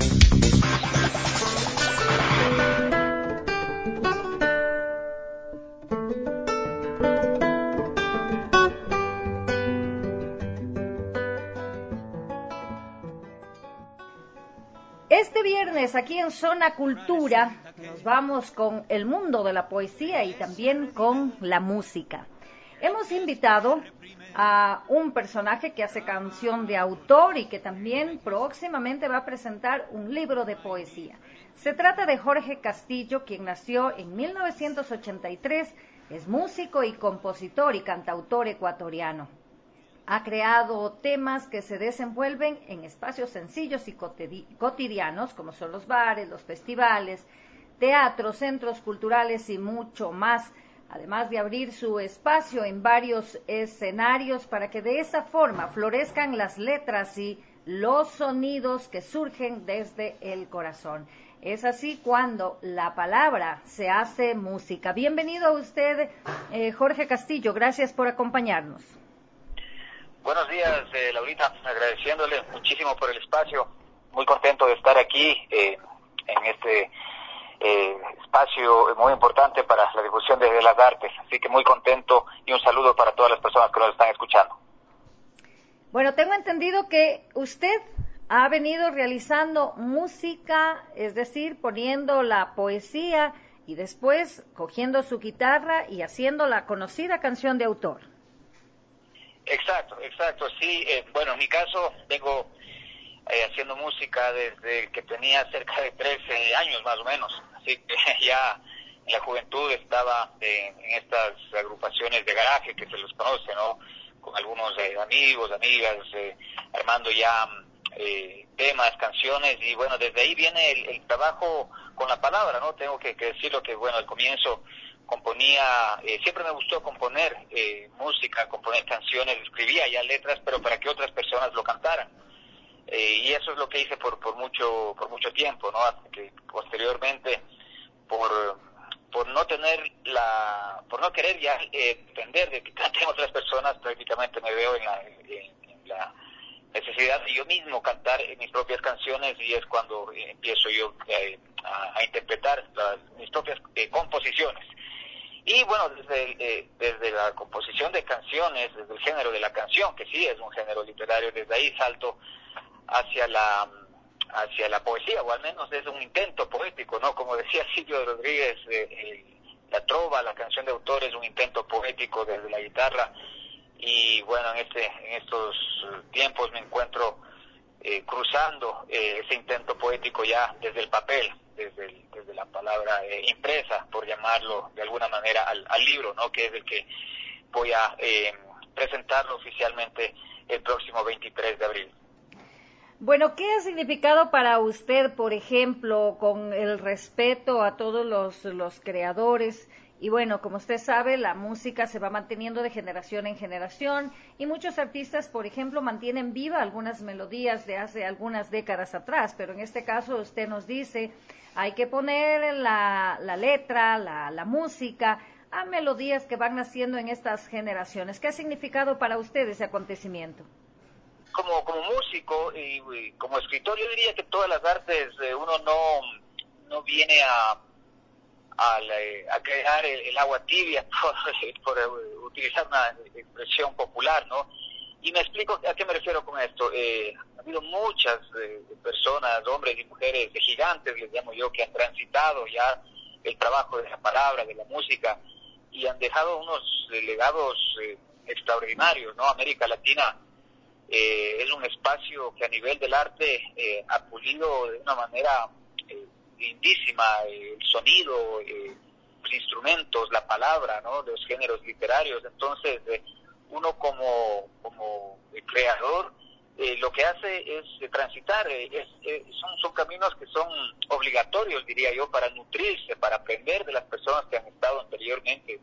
S5: Este viernes aquí en Zona Cultura nos vamos con el mundo de la poesía y también con la música. Hemos invitado a un personaje que hace canción de autor y que también próximamente va a presentar un libro de poesía. Se trata de Jorge Castillo, quien nació en 1983, es músico y compositor y cantautor ecuatoriano. Ha creado temas que se desenvuelven en espacios sencillos y cotidianos, como son los bares, los festivales, teatros, centros culturales y mucho más, además de abrir su espacio en varios escenarios para que de esa forma florezcan las letras y los sonidos que surgen desde el corazón. Es así cuando la palabra se hace música. Bienvenido a usted, Jorge Castillo, gracias por acompañarnos.
S16: Buenos días, Laurita, agradeciéndole muchísimo por el espacio, muy contento de estar aquí en este espacio muy importante para la difusión de las artes, así que muy contento y un saludo para todas las personas que nos están escuchando.
S5: Bueno, tengo entendido que usted ha venido realizando música, es decir, poniendo la poesía y después cogiendo su guitarra y haciendo la conocida canción de autor.
S16: Exacto, sí, bueno, en mi caso vengo haciendo música desde que tenía cerca de 13 años más o menos, así que ya en la juventud estaba en estas agrupaciones de garaje que se les conoce, ¿no? Con algunos amigos, amigas, armando ya temas, canciones, y bueno, desde ahí viene el trabajo con la palabra, ¿no? Tengo que decirlo que, bueno, al comienzo componía, siempre me gustó componer música, componer canciones, escribía ya letras, pero para que otras personas lo cantaran. Y eso es lo que hice por mucho tiempo, ¿no? Hasta que posteriormente, por no querer ya depender de que canten otras personas, prácticamente me veo en la necesidad de yo mismo cantar mis propias canciones, y es cuando empiezo yo a interpretar mis propias composiciones. Y bueno, desde la composición de canciones, desde el género de la canción, que sí es un género literario, desde ahí salto hacia la poesía, o al menos es un intento poético, ¿no? Como decía Silvio Rodríguez, la trova, la canción de autor es un intento poético desde la guitarra. Y bueno, en estos tiempos me encuentro cruzando ese intento poético ya desde el papel, desde la palabra impresa, por llamarlo de alguna manera, al libro, ¿no? Que es el que voy a presentarlo oficialmente el próximo 23 de abril.
S5: Bueno, ¿qué ha significado para usted, por ejemplo, con el respeto a todos los creadores? Y bueno, como usted sabe, la música se va manteniendo de generación en generación, y muchos artistas, por ejemplo, mantienen viva algunas melodías de hace algunas décadas atrás, pero en este caso usted nos dice, hay que poner la letra, la música a melodías que van naciendo en estas generaciones. ¿Qué ha significado para usted ese acontecimiento?
S16: Como músico y como escritor, yo diría que todas las artes, uno no viene a crear el agua tibia, por utilizar una expresión popular, ¿no? Y me explico a qué me refiero con esto. Ha habido muchas personas, hombres y mujeres, gigantes, les llamo yo, que han transitado ya el trabajo de la palabra, de la música, y han dejado unos legados extraordinarios, ¿no? América Latina es un espacio que a nivel del arte ha pulido de una manera lindísima el sonido, los instrumentos, la palabra, ¿no? Los géneros literarios. Entonces, uno como creador, lo que hace es transitar, son caminos que son obligatorios, diría yo, para nutrirse, para aprender de las personas que han estado anteriormente.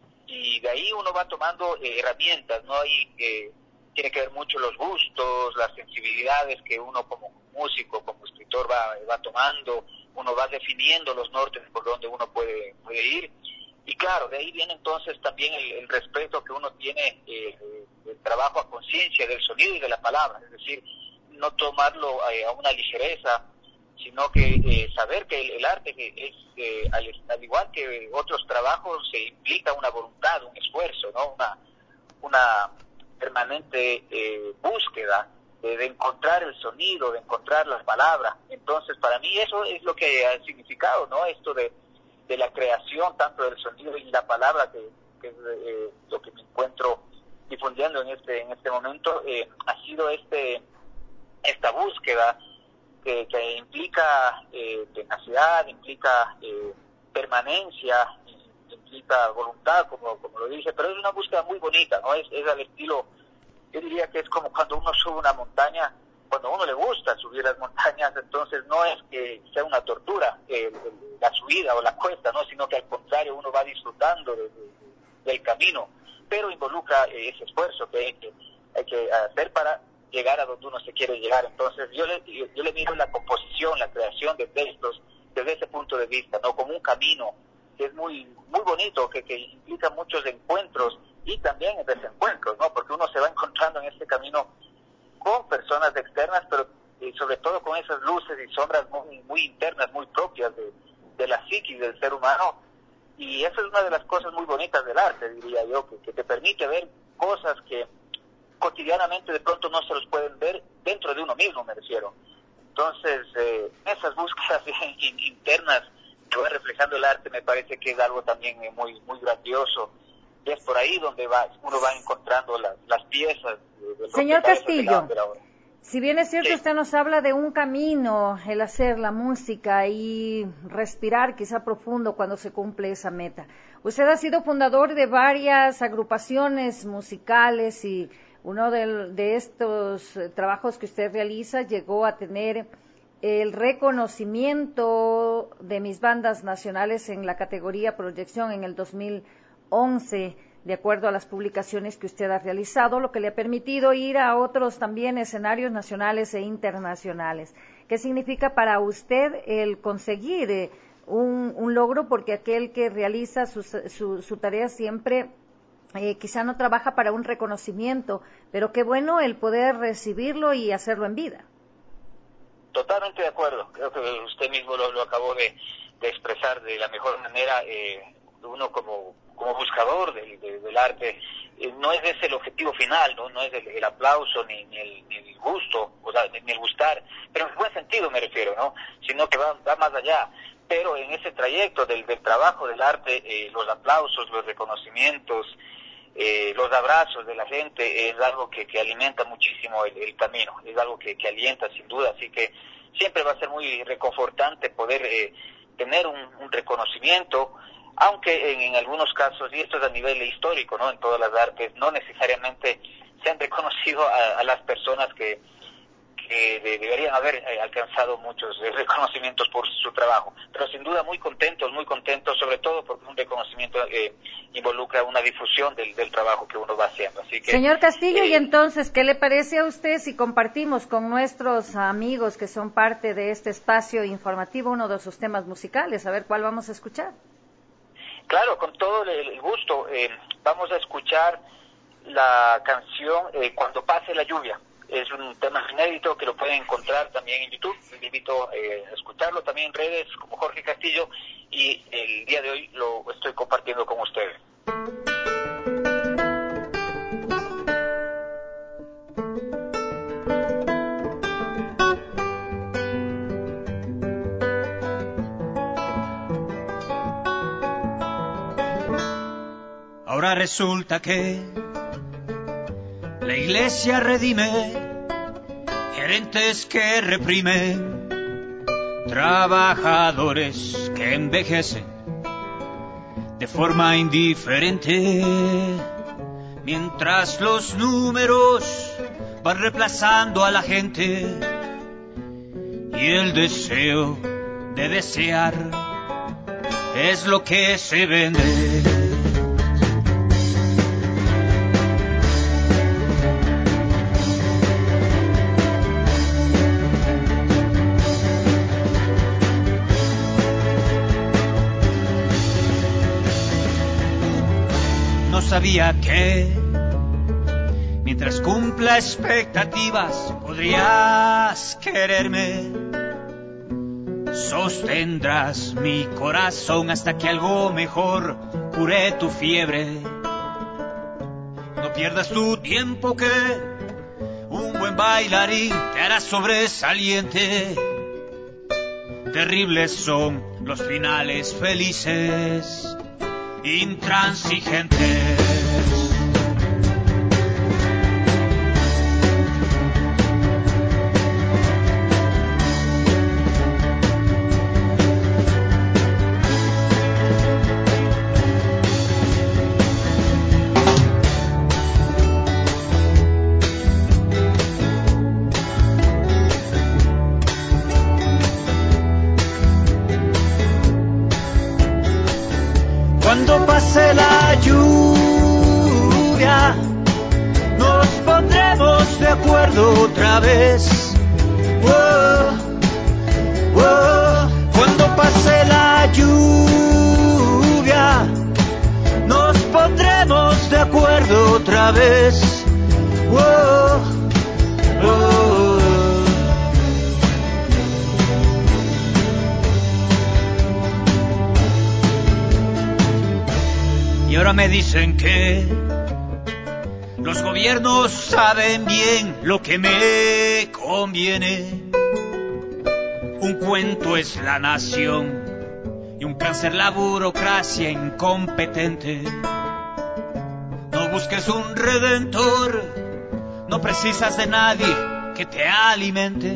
S16: Y de ahí uno va tomando herramientas, ¿no? Ahí tiene que ver mucho los gustos, las sensibilidades que uno como músico, como escritor va tomando. Uno va definiendo los nortes por donde uno puede ir, y claro, de ahí viene entonces también el respeto que uno tiene del trabajo a conciencia del sonido y de la palabra, es decir, no tomarlo a una ligereza, sino que saber que el arte es, al igual que otros trabajos, se implica una voluntad, un esfuerzo, ¿no? Una permanente búsqueda de encontrar el sonido, de encontrar las palabras. Entonces, para mí eso es lo que ha significado, ¿no? Esto de la creación, tanto del sonido y la palabra, que es lo que me encuentro difundiendo en este momento, ha sido esta búsqueda que implica tenacidad, implica permanencia, implica voluntad, como lo dije, pero es una búsqueda muy bonita, ¿no? Es al estilo, yo diría que es como cuando uno sube una montaña, cuando a uno le gusta subir las montañas, entonces no es que sea una tortura la subida o la cuesta, ¿no? Sino que al contrario, uno va disfrutando del camino, pero involucra ese esfuerzo que hay que hacer para llegar a donde uno se quiere llegar. Entonces yo le miro la composición, la creación de textos desde ese punto de vista, ¿no? Como un camino que es muy muy bonito, que implica muchos encuentros y también desencuentros, ¿no? Porque uno se va encontrando en este camino con personas externas, pero sobre todo con esas luces y sombras muy internas, muy propias de la psiquis del ser humano. Y esa es una de las cosas muy bonitas del arte, diría yo, que te permite ver cosas que cotidianamente de pronto no se los pueden ver dentro de uno mismo, me refiero. Entonces, esas búsquedas internas que va reflejando el arte me parece que es algo también muy muy grandioso. Y es por ahí donde uno va encontrando las piezas.
S5: Señor Castillo, si bien es cierto, usted nos habla de un camino, el hacer la música y respirar quizá profundo cuando se cumple esa meta. Usted ha sido fundador de varias agrupaciones musicales y uno de estos trabajos que usted realiza llegó a tener el reconocimiento de mis bandas nacionales en la categoría proyección en el 2011, de acuerdo a las publicaciones que usted ha realizado, lo que le ha permitido ir a otros también escenarios nacionales e internacionales. ¿Qué significa para usted el conseguir un logro? Porque aquel que realiza su tarea siempre quizá no trabaja para un reconocimiento, pero qué bueno el poder recibirlo y hacerlo en vida.
S16: Totalmente de acuerdo, creo que usted mismo lo acabó de expresar de la mejor manera. Uno como buscador del arte, no es ese el objetivo final, no es el aplauso ni el gusto, o sea, ni el gustar, pero en buen sentido me refiero, ¿no? Sino que va más allá. Pero en ese trayecto del trabajo del arte, los aplausos, los reconocimientos, los abrazos de la gente es algo que alimenta muchísimo el camino, es algo que alienta sin duda, así que siempre va a ser muy reconfortante poder tener un reconocimiento, aunque en algunos casos, y esto es a nivel histórico, ¿no? En todas las artes, no necesariamente se han reconocido a las personas que deberían haber alcanzado muchos reconocimientos por su trabajo, pero sin duda muy contentos, sobre todo porque un reconocimiento involucra una difusión del trabajo que uno va haciendo. Así que,
S5: señor Castillo, y entonces, ¿qué le parece a usted si compartimos con nuestros amigos que son parte de este espacio informativo uno de sus temas musicales? A ver, ¿cuál vamos a escuchar?
S16: Claro, con todo el gusto. Vamos a escuchar la canción Cuando pase la lluvia. Es un tema inédito que lo pueden encontrar también en YouTube. Les invito a escucharlo también en redes como Jorge Castillo, y el día de hoy lo estoy compartiendo con ustedes.
S17: Ahora resulta que la iglesia redime gerentes que reprimen, trabajadores que envejecen de forma indiferente, mientras los números van reemplazando a la gente y el deseo de desear es lo que se vende. Sabía que mientras cumpla expectativas podrías quererme, sostendrás mi corazón hasta que algo mejor cure tu fiebre. No pierdas tu tiempo, que un buen bailarín te hará sobresaliente. Terribles son los finales felices, intransigentes. Cuando pase la lluvia, nos pondremos de acuerdo otra vez. Cuando pase la lluvia, nos pondremos de acuerdo otra vez. Y ahora me dicen que los gobiernos saben bien lo que me conviene. Un cuento es la nación y un cáncer la burocracia incompetente. No busques un redentor, no precisas de nadie que te alimente,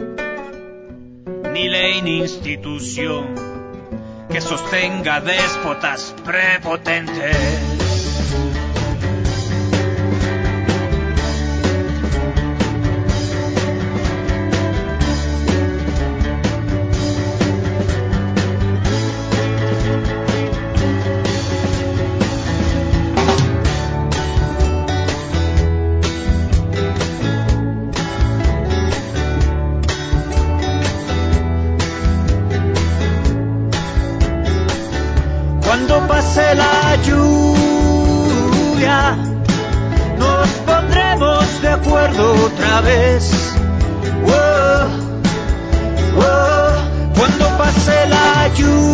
S17: ni ley ni institución que sostenga déspotas prepotentes. Cuando pase la lluvia, lluvia, nos pondremos de acuerdo otra vez. Cuando pase la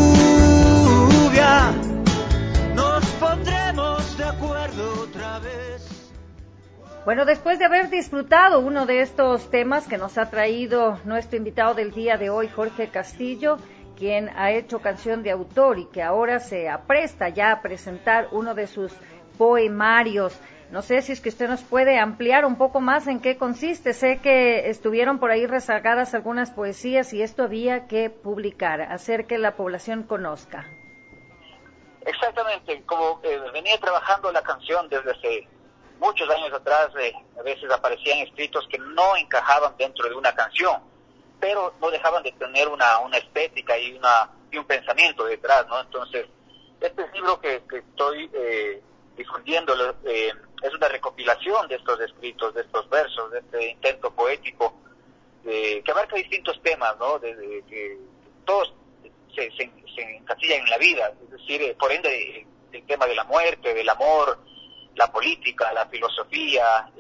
S17: lluvia, nos pondremos de acuerdo otra vez.
S5: Bueno, después de haber disfrutado uno de estos temas que nos ha traído nuestro invitado del día de hoy, Jorge Castillo, quien ha hecho canción de autor y que ahora se apresta ya a presentar uno de sus poemarios. No sé si es que usted nos puede ampliar un poco más en qué consiste. Sé que estuvieron por ahí rezagadas algunas poesías y esto había que publicar, hacer que la población conozca.
S16: Exactamente, como venía trabajando la canción desde hace muchos años atrás, a veces aparecían escritos que no encajaban dentro de una canción, pero no dejaban de tener una estética y un pensamiento detrás, ¿no? Entonces, este libro que estoy difundiendo es una recopilación de estos escritos, de estos versos, de este intento poético que abarca distintos temas, ¿no? Que todos se encasillan en la vida, es decir, por ende el tema de la muerte, del amor, la política, la filosofía,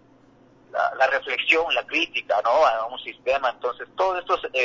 S16: la reflexión, la crítica, ¿no? A un sistema. Entonces todos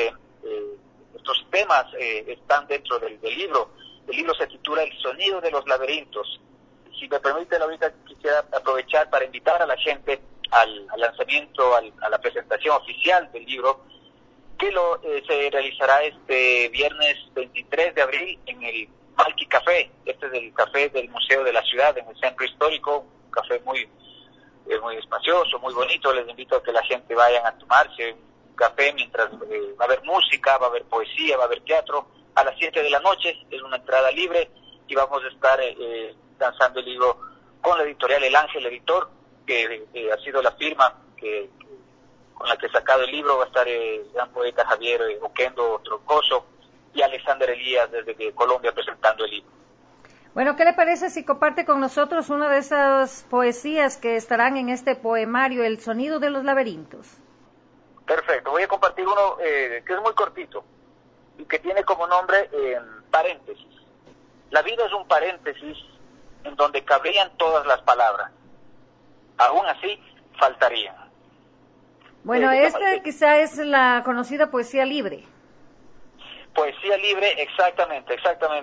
S16: estos temas están dentro del libro. El libro se titula El sonido de los laberintos. Si me permiten, ahorita quisiera aprovechar para invitar a la gente al lanzamiento, a la presentación oficial del libro, que se realizará este viernes 23 de abril en el Malqui Café. Este es el café del Museo de la Ciudad, en el centro histórico, un café muy espacioso, muy bonito. Les invito a que la gente vayan a tomarse un café mientras va a haber música, va a haber poesía, va a haber teatro. A las 7 de la noche es una entrada libre y vamos a estar lanzando el libro con la editorial El Ángel Editor, que ha sido la firma con la que he sacado el libro. Va a estar el gran poeta Javier Oquendo Troncoso y Alexander Elías desde Colombia presentando el libro.
S5: Bueno, ¿qué le parece si comparte con nosotros una de esas poesías que estarán en este poemario, El sonido de los laberintos?
S16: Perfecto, voy a compartir uno que es muy cortito y que tiene como nombre paréntesis. La vida es un paréntesis en donde cabrían todas las palabras. Aún así, faltarían.
S5: Bueno, esta quizá es la conocida poesía libre.
S16: Poesía libre, exactamente.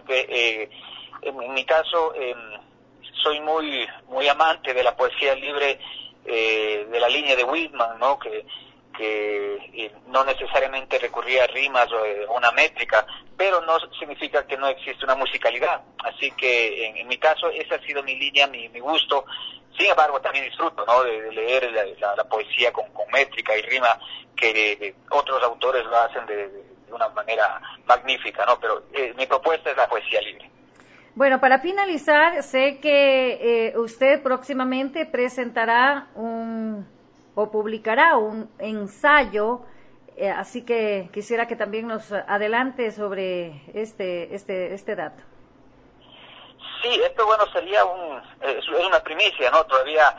S16: En mi caso, soy muy amante de la poesía libre, de la línea de Whitman, ¿no? Que no necesariamente recurría a rimas o una métrica, pero no significa que no existe una musicalidad. Así que en mi caso esa ha sido mi línea, mi gusto. Sin embargo, también disfruto, ¿no? de leer la poesía con métrica y rima, que otros autores lo hacen de una manera magnífica, ¿no? Pero mi propuesta es la poesía libre.
S5: Bueno, para finalizar, sé que usted próximamente presentará o publicará un ensayo, así que quisiera que también nos adelante sobre este dato.
S16: Sí, esto sería es una primicia, ¿no? Todavía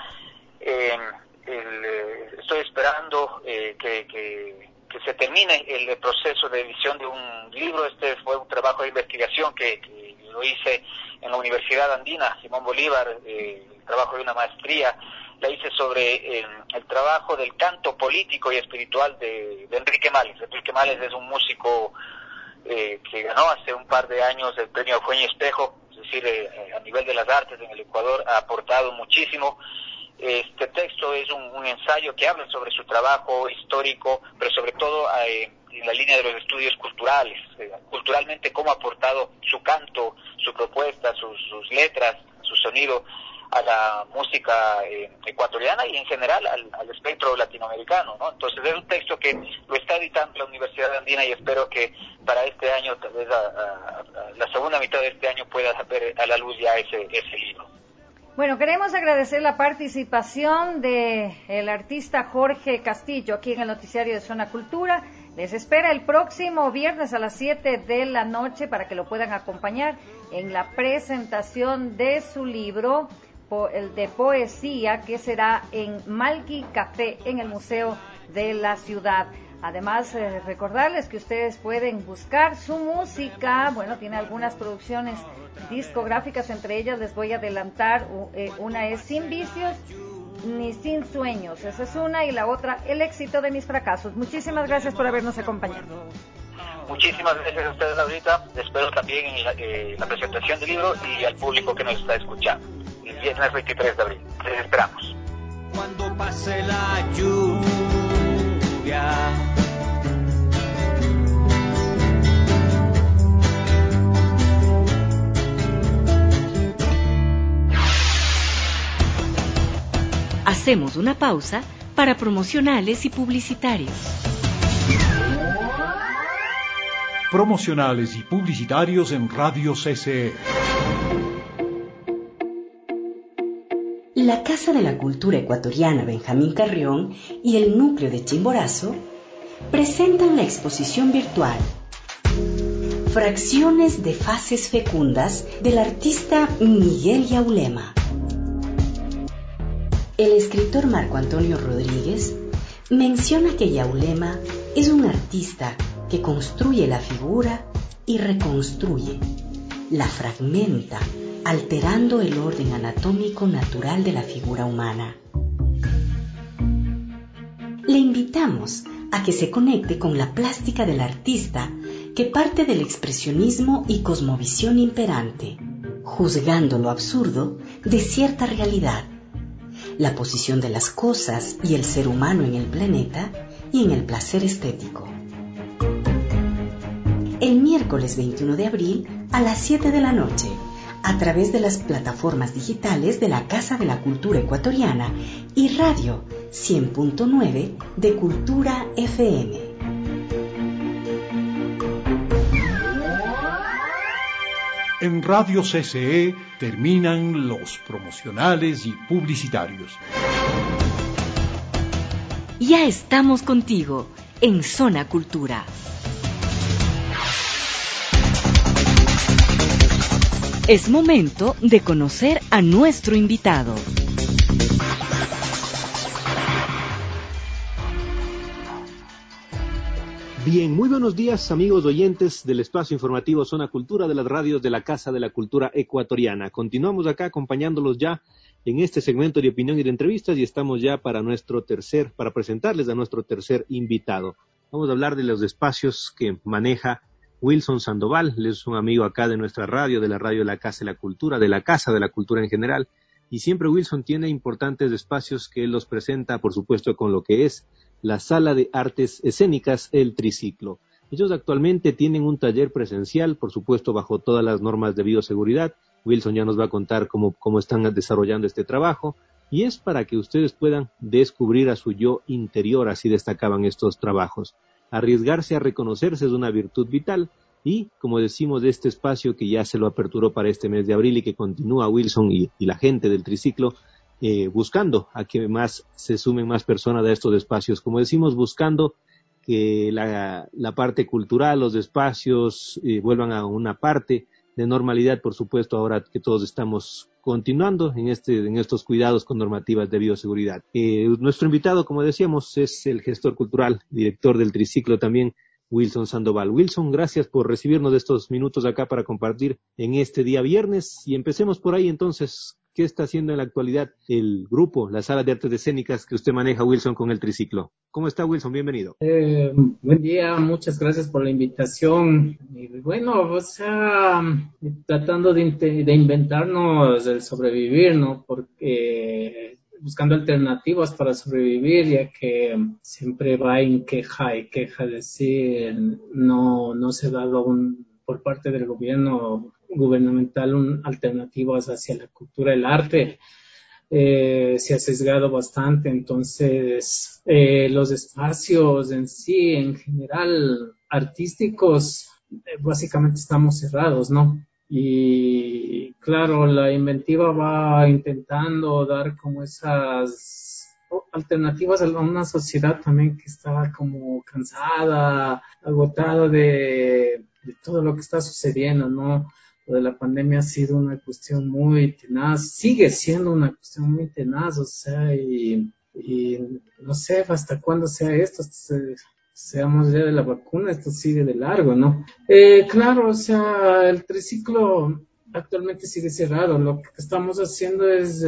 S16: estoy esperando que se termine el proceso de edición de un libro. Este fue un trabajo de investigación que lo hice en la Universidad Andina, Simón Bolívar, el trabajo de una maestría. La hice sobre el trabajo del canto político y espiritual de Enrique Males. Enrique Males es un músico que ganó hace un par de años el premio Eugenio Espejo, es decir, a nivel de las artes en el Ecuador ha aportado muchísimo. Este texto es un ensayo que habla sobre su trabajo histórico, pero sobre todo en la línea de los estudios culturales, culturalmente cómo ha aportado su canto, su propuesta, sus letras, su sonido a la música ecuatoriana y en general al espectro latinoamericano, ¿no? Entonces es un texto que lo está editando la Universidad Andina y espero que para este año, tal vez a la segunda mitad de este año, pueda ver a la luz ya ese libro.
S5: Bueno, queremos agradecer la participación del artista Jorge Castillo aquí en el noticiario de Zona Cultura. Les espera el próximo viernes a las 7 de la noche para que lo puedan acompañar en la presentación de su libro, el de poesía, que será en Malqui Café, en el Museo de la Ciudad. Además, recordarles que ustedes pueden buscar su música. Bueno, tiene algunas producciones discográficas, entre ellas les voy a adelantar, una es Sin Vicios ni Sin Sueños, esa es una, y la otra, El éxito de mis fracasos. Muchísimas gracias por habernos acompañado.
S16: Muchísimas gracias a ustedes, Laurita. Espero también en la presentación del libro y al público que nos está escuchando. El viernes 23 de abril. Les esperamos.
S17: Cuando pase la lluvia,
S4: hacemos una pausa para promocionales y publicitarios.
S14: Promocionales y publicitarios en Radio CCE.
S18: La Casa de la Cultura Ecuatoriana Benjamín Carrión y el Núcleo de Chimborazo presentan la exposición virtual Fracciones de Fases Fecundas del artista Miguel Yaulema. El escritor Marco Antonio Rodríguez menciona que Yaulema es un artista que construye la figura y reconstruye, la fragmenta, alterando el orden anatómico natural de la figura humana. Le invitamos a que se conecte con la plástica del artista que parte del expresionismo y cosmovisión imperante, juzgando lo absurdo de cierta realidad, la posición de las cosas y el ser humano en el planeta y en el placer estético. El miércoles 21 de abril a las 7 de la noche, a través de las plataformas digitales de la Casa de la Cultura Ecuatoriana y Radio 100.9 de Cultura FM.
S14: En Radio CCE terminan los promocionales y publicitarios.
S4: Ya estamos contigo en Zona Cultura. Es momento de conocer a nuestro invitado.
S6: Bien, muy buenos días, amigos oyentes del espacio informativo Zona Cultura de las radios de la Casa de la Cultura Ecuatoriana. Continuamos acá acompañándolos ya en este segmento de opinión y de entrevistas y estamos ya para presentarles a nuestro tercer invitado. Vamos a hablar de los espacios que maneja Wilson Sandoval. Él es un amigo acá de nuestra radio, de la radio de la Casa de la Cultura, de la Casa de la Cultura en general, y siempre Wilson tiene importantes espacios que él los presenta, por supuesto, con lo que es la Sala de Artes Escénicas El Triciclo. Ellos actualmente tienen un taller presencial, por supuesto, bajo todas las normas de bioseguridad. Wilson ya nos va a contar cómo están desarrollando este trabajo, y es para que ustedes puedan descubrir a su yo interior, así destacaban estos trabajos. Arriesgarse a reconocerse es una virtud vital, y como decimos de este espacio que ya se lo aperturó para este mes de abril y que continúa Wilson y la gente del Triciclo, buscando a que más se sumen más personas a estos espacios, como decimos, buscando que la parte cultural, los espacios vuelvan a una parte de normalidad, por supuesto, ahora que todos estamos continuando en estos cuidados con normativas de bioseguridad. Nuestro invitado, como decíamos, es el gestor cultural, director del Triciclo también, Wilson Sandoval. Wilson, gracias por recibirnos de estos minutos acá para compartir en este día viernes, y empecemos por ahí entonces. ¿Qué está haciendo en la actualidad el grupo, la Sala de Artes Escénicas que usted maneja, Wilson, con el Triciclo? ¿Cómo está, Wilson? Bienvenido.
S19: Buen día, muchas gracias por la invitación. Y bueno, tratando de inventarnos el sobrevivir, ¿no? Porque buscando alternativas para sobrevivir, ya que siempre va en queja y queja, es decir, no se ha dado por parte del gobierno gubernamental alternativas hacia la cultura, el arte. Se ha sesgado bastante, entonces los espacios en sí, en general, artísticos, básicamente estamos cerrados, ¿no? Y claro, la inventiva va intentando dar como esas alternativas a una sociedad también que está como cansada, agotada de todo lo que está sucediendo, ¿no? Lo de la pandemia ha sido una cuestión muy tenaz, sigue siendo una cuestión muy tenaz, o sea, y no sé hasta cuándo sea esto, seamos ya de la vacuna, esto sigue de largo, ¿no? Claro, o sea, el triciclo actualmente sigue cerrado. Lo que estamos haciendo es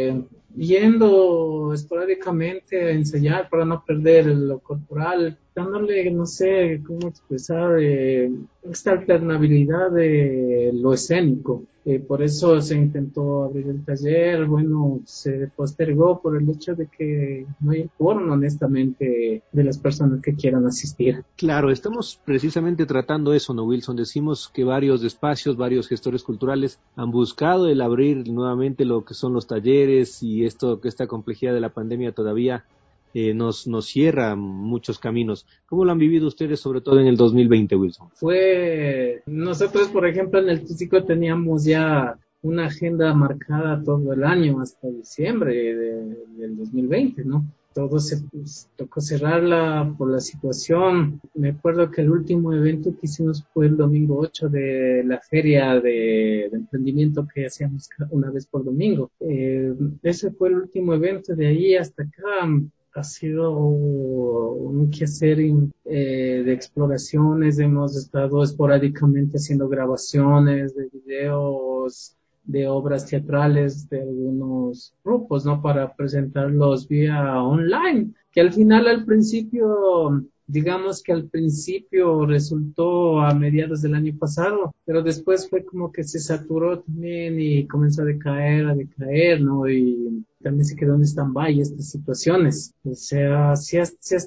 S19: yendo esporádicamente a ensayar para no perder lo corporal, dándole, no sé cómo expresar, esta alternabilidad de lo escénico. Por eso se intentó abrir el taller, bueno, se postergó por el hecho de que no hay quórum, honestamente, de las personas que quieran asistir.
S6: Claro, estamos precisamente tratando eso, ¿no, Wilson? Decimos que varios espacios, varios gestores culturales han buscado el abrir nuevamente lo que son los talleres y esta complejidad de la pandemia todavía nos cierra muchos caminos. ¿Cómo lo han vivido ustedes, sobre todo en el 2020, Wilson?
S19: Nosotros, por ejemplo, en el TUCICO teníamos ya una agenda marcada todo el año hasta diciembre del 2020, ¿no? Todo tocó cerrarla por la situación. Me acuerdo que el último evento que hicimos fue el domingo 8 de la feria de emprendimiento que hacíamos una vez por domingo. Ese fue el último evento. De ahí hasta acá ha sido un quehacer de exploraciones. Hemos estado esporádicamente haciendo grabaciones de videos, de obras teatrales de algunos grupos, ¿no? Para presentarlos vía online, que al principio, digamos que al principio resultó a mediados del año pasado, pero después fue como que se saturó también y comenzó a decaer, ¿no? Y también se quedó en stand-by estas situaciones. O sea, se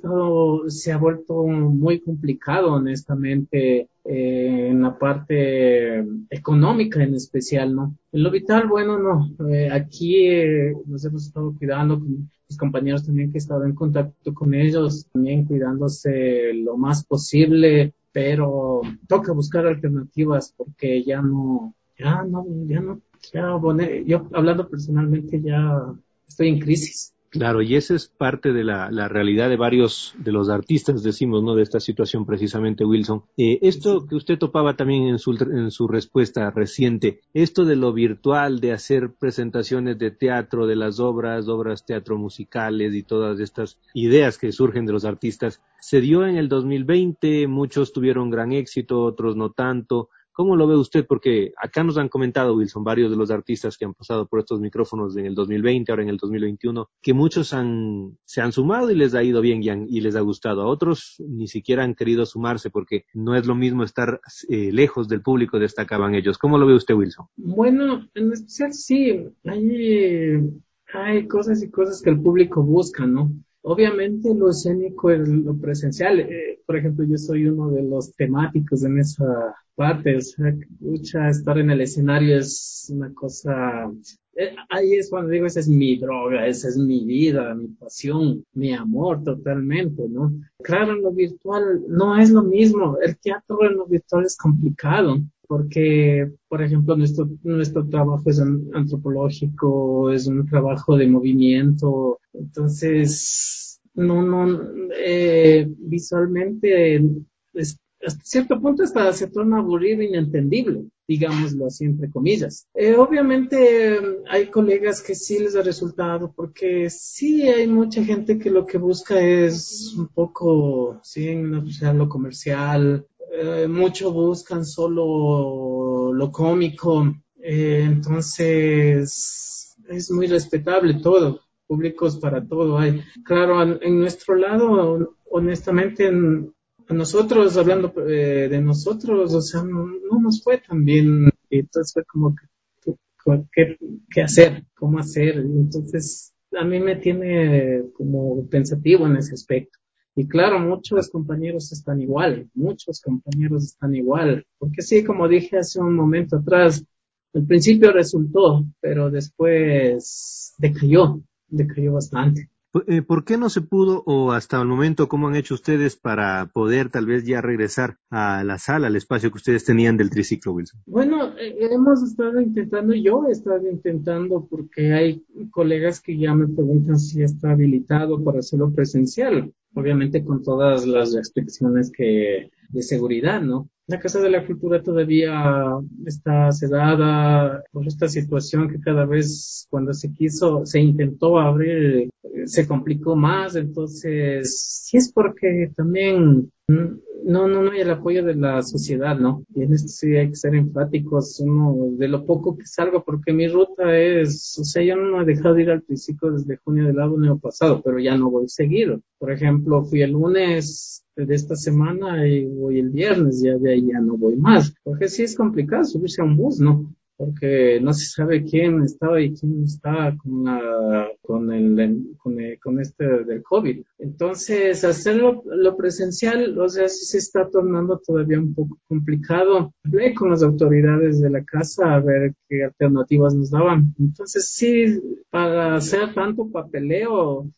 S19: ha vuelto muy complicado, honestamente, en la parte económica en especial, ¿no? En lo vital, bueno, no. Aquí nos hemos estado cuidando con mis compañeros también, que he estado en contacto con ellos, también cuidándose lo más posible, pero toca buscar alternativas porque yo hablando personalmente ya estoy en crisis.
S6: Claro, y esa es parte de la realidad de varios de los artistas, decimos, ¿no? De esta situación precisamente, Wilson. Esto que usted topaba también en su respuesta reciente, esto de lo virtual, de hacer presentaciones de teatro, de las obras teatro musicales y todas estas ideas que surgen de los artistas, se dio en el 2020, muchos tuvieron gran éxito, otros no tanto. ¿Cómo lo ve usted? Porque acá nos han comentado, Wilson, varios de los artistas que han pasado por estos micrófonos en el 2020, ahora en el 2021, que muchos se han sumado y les ha ido bien y les ha gustado. A otros ni siquiera han querido sumarse porque no es lo mismo estar lejos del público, destacaban ellos. ¿Cómo lo ve usted, Wilson?
S19: Bueno, en especial sí, hay cosas y cosas que el público busca, ¿no? Obviamente lo escénico es lo presencial. Por ejemplo, yo soy uno de los temáticos en esa parte. O sea, estar en el escenario es una cosa... ahí es cuando digo, esa es mi droga, esa es mi vida, mi pasión, mi amor totalmente, ¿no? Claro, en lo virtual no es lo mismo. El teatro en lo virtual es complicado. Porque, por ejemplo, nuestro trabajo es antropológico, es un trabajo de movimiento, entonces, visualmente, hasta cierto punto se torna aburrido e inentendible, digámoslo así, entre comillas. Obviamente, hay colegas que sí les ha resultado, porque sí hay mucha gente que lo que busca es un poco, sí, lo comercial. Muchos buscan solo lo cómico, entonces es muy respetable todo, públicos para todo hay. Claro, en nuestro lado, honestamente, a nosotros, hablando de nosotros, o sea, no nos fue tan bien, entonces fue como ¿qué hacer? ¿Cómo hacer? Entonces, a mí me tiene como pensativo en ese aspecto. Y claro, muchos compañeros están igual, porque sí, como dije hace un momento atrás, al principio resultó, pero después decayó bastante.
S6: ¿Por qué no se pudo, o hasta el momento, cómo han hecho ustedes para poder tal vez ya regresar a la sala, al espacio que ustedes tenían del triciclo, Wilson?
S19: Bueno, yo he estado intentando porque hay colegas que ya me preguntan si está habilitado para hacerlo presencial, obviamente con todas las restricciones de seguridad, ¿no? La Casa de la Cultura todavía está cerrada por esta situación que cada vez cuando se intentó abrir, se complicó más. Entonces, sí es porque también no hay el apoyo de la sociedad, ¿no? Y en esto sí hay que ser enfáticos, de lo poco que salgo, porque mi ruta es, o sea, yo no he dejado de ir al triciclo desde junio del año pasado, pero ya no voy seguido. Por ejemplo, fui el lunes de esta semana y voy el viernes, ya de ahí ya no voy más, porque sí es complicado subirse a un bus, ¿no? Porque no se sabe quién estaba y quién está con este del COVID. Entonces, hacerlo lo presencial, o sea, sí se está tornando todavía un poco complicado. Hablé con las autoridades de la casa a ver qué alternativas nos daban. Entonces, sí, para hacer tanto papeleo,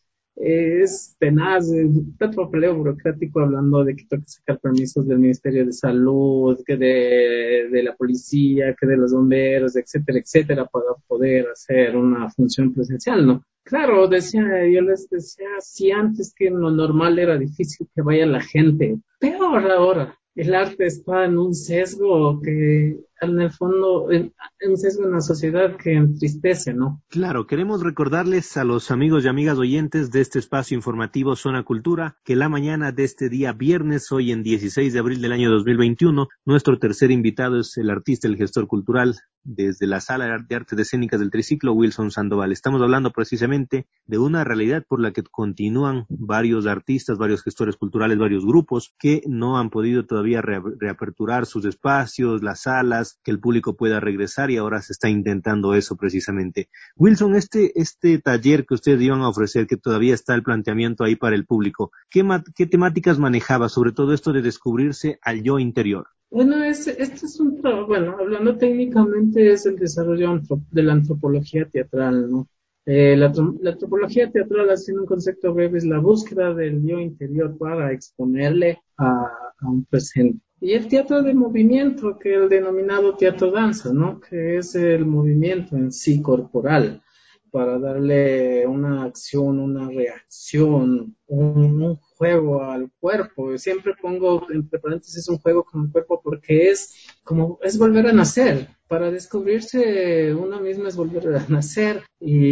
S19: es tenaz, tanto papeleo burocrático hablando de que tengo que sacar permisos del Ministerio de Salud, que de la policía, que de los bomberos, etcétera, etcétera, para poder hacer una función presencial, ¿no? Claro, yo les decía, si antes que lo normal era difícil que vaya la gente, peor ahora. El arte está en un sesgo que, en el fondo, en un sesgo en la sociedad que entristece, ¿no?
S6: Claro, queremos recordarles a los amigos y amigas oyentes de este espacio informativo Zona Cultura que la mañana de este día viernes, hoy en 16 de abril del año 2021, nuestro tercer invitado es el artista, el gestor cultural desde la Sala de Artes Escénicas del Triciclo, Wilson Sandoval. Estamos hablando precisamente de una realidad por la que continúan varios artistas, varios gestores culturales, varios grupos que no han podido todavía reaperturar sus espacios, las salas, que el público pueda regresar y ahora se está intentando eso precisamente. Wilson, este taller que ustedes iban a ofrecer, que todavía está el planteamiento ahí para el público, ¿qué temáticas manejaba? Sobre todo esto de descubrirse al yo interior.
S19: Bueno, este es un trabajo, bueno, hablando técnicamente es el desarrollo de la antropología teatral, ¿no? La antropología teatral, haciendo un concepto breve, es la búsqueda del yo interior para exponerle a un presente. Y el teatro de movimiento, que es el denominado teatro danza, ¿no? Que es el movimiento en sí corporal, para darle una acción, una reacción, un juego al cuerpo. Siempre pongo entre paréntesis un juego con el cuerpo porque es volver a nacer. Para descubrirse uno mismo es volver a nacer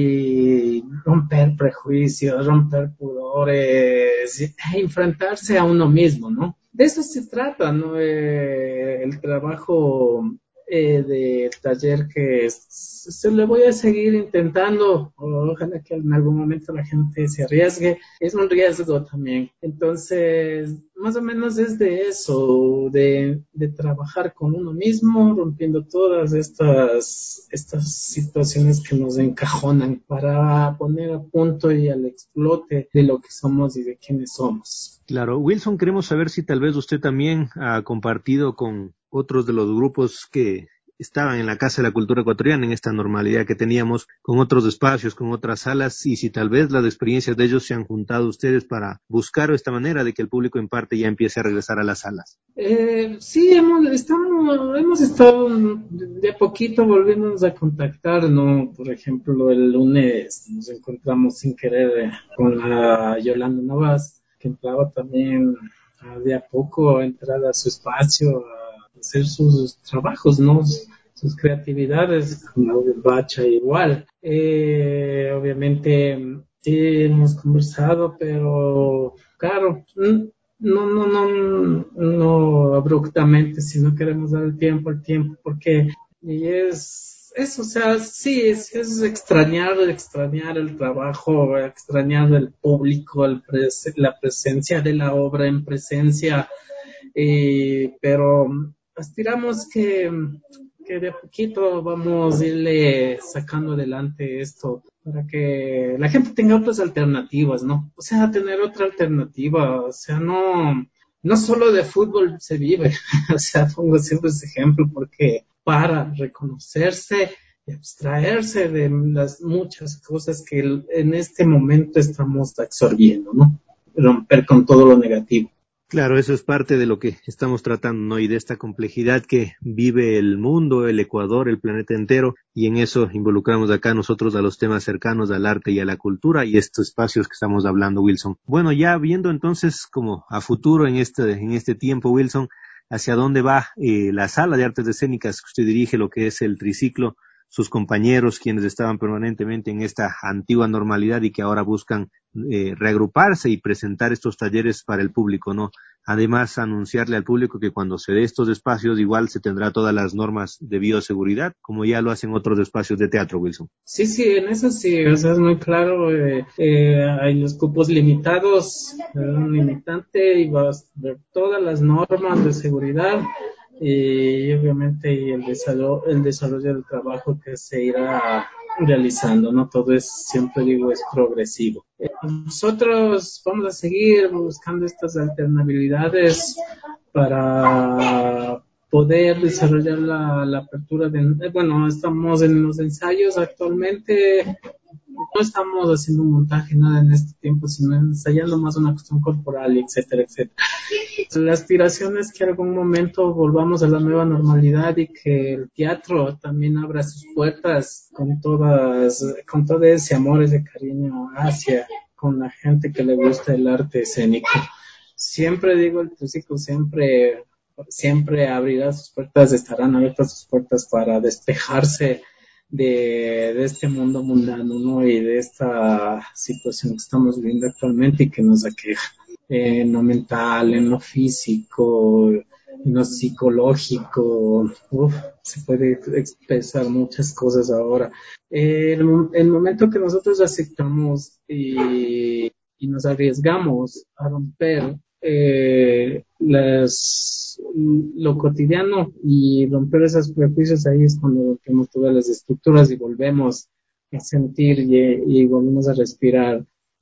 S19: y romper prejuicios, romper pudores, enfrentarse a uno mismo, ¿no? De eso se trata, ¿no? El trabajo de taller que se lo voy a seguir intentando. Ojalá que en algún momento la gente se arriesgue. Es un riesgo también. Entonces, más o menos es de eso, de trabajar con uno mismo, rompiendo todas estas situaciones que nos encajonan para poner a punto y al explote de lo que somos y de quiénes somos.
S6: Claro, Wilson, queremos saber si tal vez usted también ha compartido con otros de los grupos que estaban en la Casa de la Cultura Ecuatoriana, en esta normalidad que teníamos, con otros espacios, con otras salas, y si tal vez las experiencias de ellos se han juntado ustedes para buscar esta manera de que el público en parte ya empiece a regresar a las salas.
S19: Sí, hemos estado de a poquito volviéndonos a contactar, ¿no? Por ejemplo, el lunes nos encontramos sin querer con la Yolanda Navas, que entraba también de a poco a entrar a su espacio, a hacer sus trabajos, ¿no? Sus creatividades, con la Bacha igual. Obviamente sí hemos conversado, pero claro, no abruptamente, si no queremos dar el tiempo, porque o sea, sí, es extrañar el trabajo, extrañar el público, la presencia de la obra en presencia, pero aspiramos que de a poquito vamos a irle sacando adelante esto para que la gente tenga otras alternativas, ¿no? O sea, tener otra alternativa, o sea, no solo de fútbol se vive, o sea, pongo siempre ese ejemplo porque para reconocerse y abstraerse de las muchas cosas que en este momento estamos absorbiendo, ¿no? Romper con todo lo negativo.
S6: Claro, eso es parte de lo que estamos tratando, ¿no? Y de esta complejidad que vive el mundo, el Ecuador, el planeta entero, y en eso involucramos acá nosotros a los temas cercanos al arte y a la cultura y estos espacios que estamos hablando, Wilson. Bueno, ya viendo entonces como a futuro en este tiempo, Wilson, hacia dónde va la sala de artes escénicas que usted dirige, lo que es el triciclo, sus compañeros quienes estaban permanentemente en esta antigua normalidad y que ahora buscan reagruparse y presentar estos talleres para el público, ¿no? Además, anunciarle al público que cuando se dé estos espacios igual se tendrá todas las normas de bioseguridad, como ya lo hacen otros espacios de teatro, Wilson.
S19: Sí, en eso sí, o sea, es muy claro, hay los cupos limitados, un limitante y va a ver todas las normas de seguridad y obviamente el desarrollo del trabajo que se irá realizando, ¿no? Todo es, siempre digo, es progresivo. Nosotros vamos a seguir buscando estas alternabilidades para poder desarrollar la apertura estamos en los ensayos actualmente, no estamos haciendo un montaje, nada en este tiempo, sino ensayando más una cuestión corporal, etcétera, etcétera. La aspiración es que en algún momento volvamos a la nueva normalidad y que el teatro también abra sus puertas con todo ese amor, ese cariño hacia con la gente que le gusta el arte escénico. Siempre digo, el triciclo siempre abrirá sus puertas, estarán abiertas sus puertas para despejarse de este mundo mundano, ¿no? Y de esta situación que estamos viviendo actualmente y que nos aqueja en lo mental, en lo físico, en lo psicológico. Se puede expresar muchas cosas ahora. El momento que nosotros aceptamos y nos arriesgamos a romper lo cotidiano y romper esos prejuicios, ahí es cuando rompemos todas las estructuras y volvemos a sentir y volvemos a respirar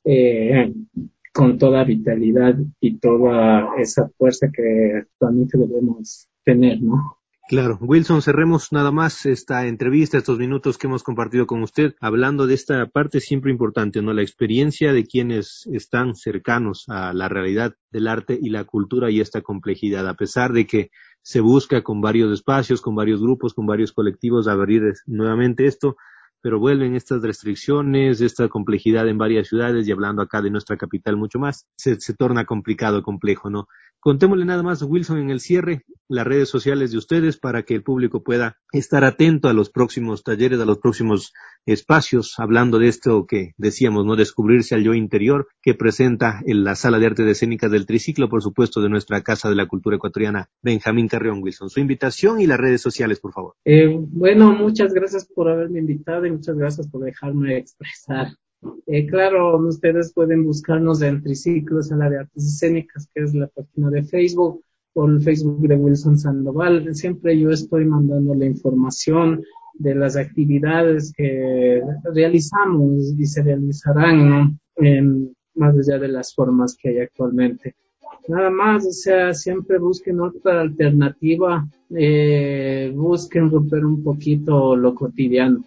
S19: con toda vitalidad y toda esa fuerza que actualmente debemos tener, ¿no?
S6: Claro. Wilson, cerremos nada más esta entrevista, estos minutos que hemos compartido con usted, hablando de esta parte siempre importante, ¿no? La experiencia de quienes están cercanos a la realidad del arte y la cultura y esta complejidad, a pesar de que se busca con varios espacios, con varios grupos, con varios colectivos abrir nuevamente esto, pero vuelven estas restricciones, esta complejidad en varias ciudades y hablando acá de nuestra capital mucho más, se torna complicado, complejo, ¿no? Contémosle nada más, Wilson, en el cierre, las redes sociales de ustedes para que el público pueda estar atento a los próximos talleres, a los próximos espacios, hablando de esto que decíamos, ¿no? Descubrirse al yo interior, que presenta en la Sala de Artes Escénicas del Triciclo, por supuesto, de nuestra Casa de la Cultura Ecuatoriana, Benjamín Carrión. Wilson, su invitación y las redes sociales, por favor.
S19: Muchas gracias por haberme invitado y muchas gracias por dejarme expresar. Claro, ustedes pueden buscarnos en Triciclo, Sala de Artes Escénicas, que es la página de Facebook, o el Facebook de Wilson Sandoval. Siempre yo estoy mandando la información de las actividades que realizamos y se realizarán, ¿no? Más allá de las formas que hay actualmente. Nada más, o sea, siempre busquen otra alternativa, busquen romper un poquito lo cotidiano.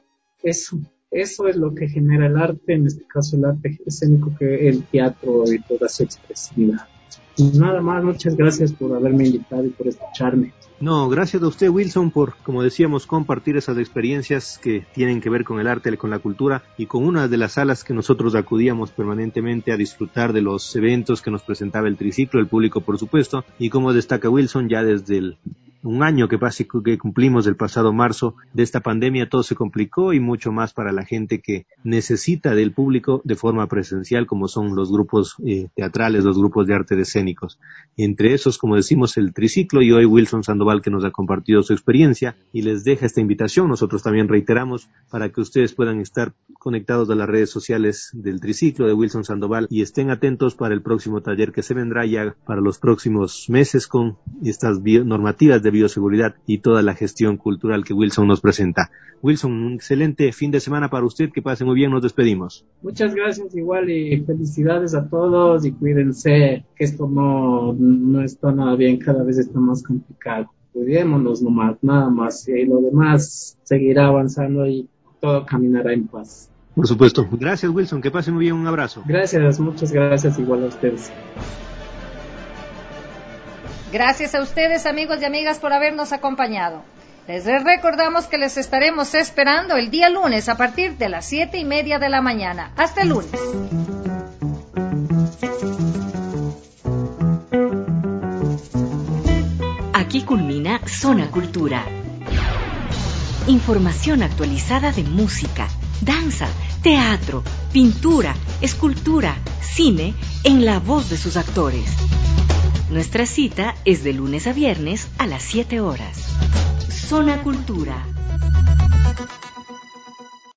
S19: Eso es lo que genera el arte, en este caso el arte escénico, que el teatro y toda su expresividad. Y nada más, muchas gracias por haberme invitado y por escucharme.
S6: No, gracias a usted, Wilson, por, como decíamos, compartir esas experiencias que tienen que ver con el arte, con la cultura y con una de las salas que nosotros acudíamos permanentemente a disfrutar de los eventos que nos presentaba el Triciclo, el público, por supuesto, y como destaca Wilson, ya desde un año que cumplimos el pasado marzo de esta pandemia, todo se complicó y mucho más para la gente que necesita del público de forma presencial, como son los grupos teatrales, los grupos de arte escénicos. Entre esos, como decimos, el Triciclo, y hoy Wilson Sandoval, que nos ha compartido su experiencia y les deja esta invitación. Nosotros también reiteramos para que ustedes puedan estar conectados a las redes sociales del Triciclo, de Wilson Sandoval, y estén atentos para el próximo taller que se vendrá ya para los próximos meses con estas normativas de bioseguridad y toda la gestión cultural que Wilson nos presenta. Wilson, un excelente fin de semana para usted, que pase muy bien, nos despedimos.
S19: Muchas gracias igual y felicidades a todos y cuídense, que esto no está nada bien, cada vez está más complicado. Cuidémonos nomás, nada más, y lo demás seguirá avanzando y todo caminará en paz.
S6: Por supuesto. Gracias, Wilson, que pase muy bien, un abrazo.
S19: Gracias, muchas gracias igual a ustedes.
S5: Gracias a ustedes, amigos y amigas, por habernos acompañado. Les recordamos que les estaremos esperando el día lunes a partir de las 7:30 de la mañana. Hasta el lunes.
S4: Aquí culmina Zona Cultura. Información actualizada de música, danza, teatro, pintura, escultura, cine, en la voz de sus actores. Nuestra cita es de lunes a viernes a las 7 horas. Zona Cultura.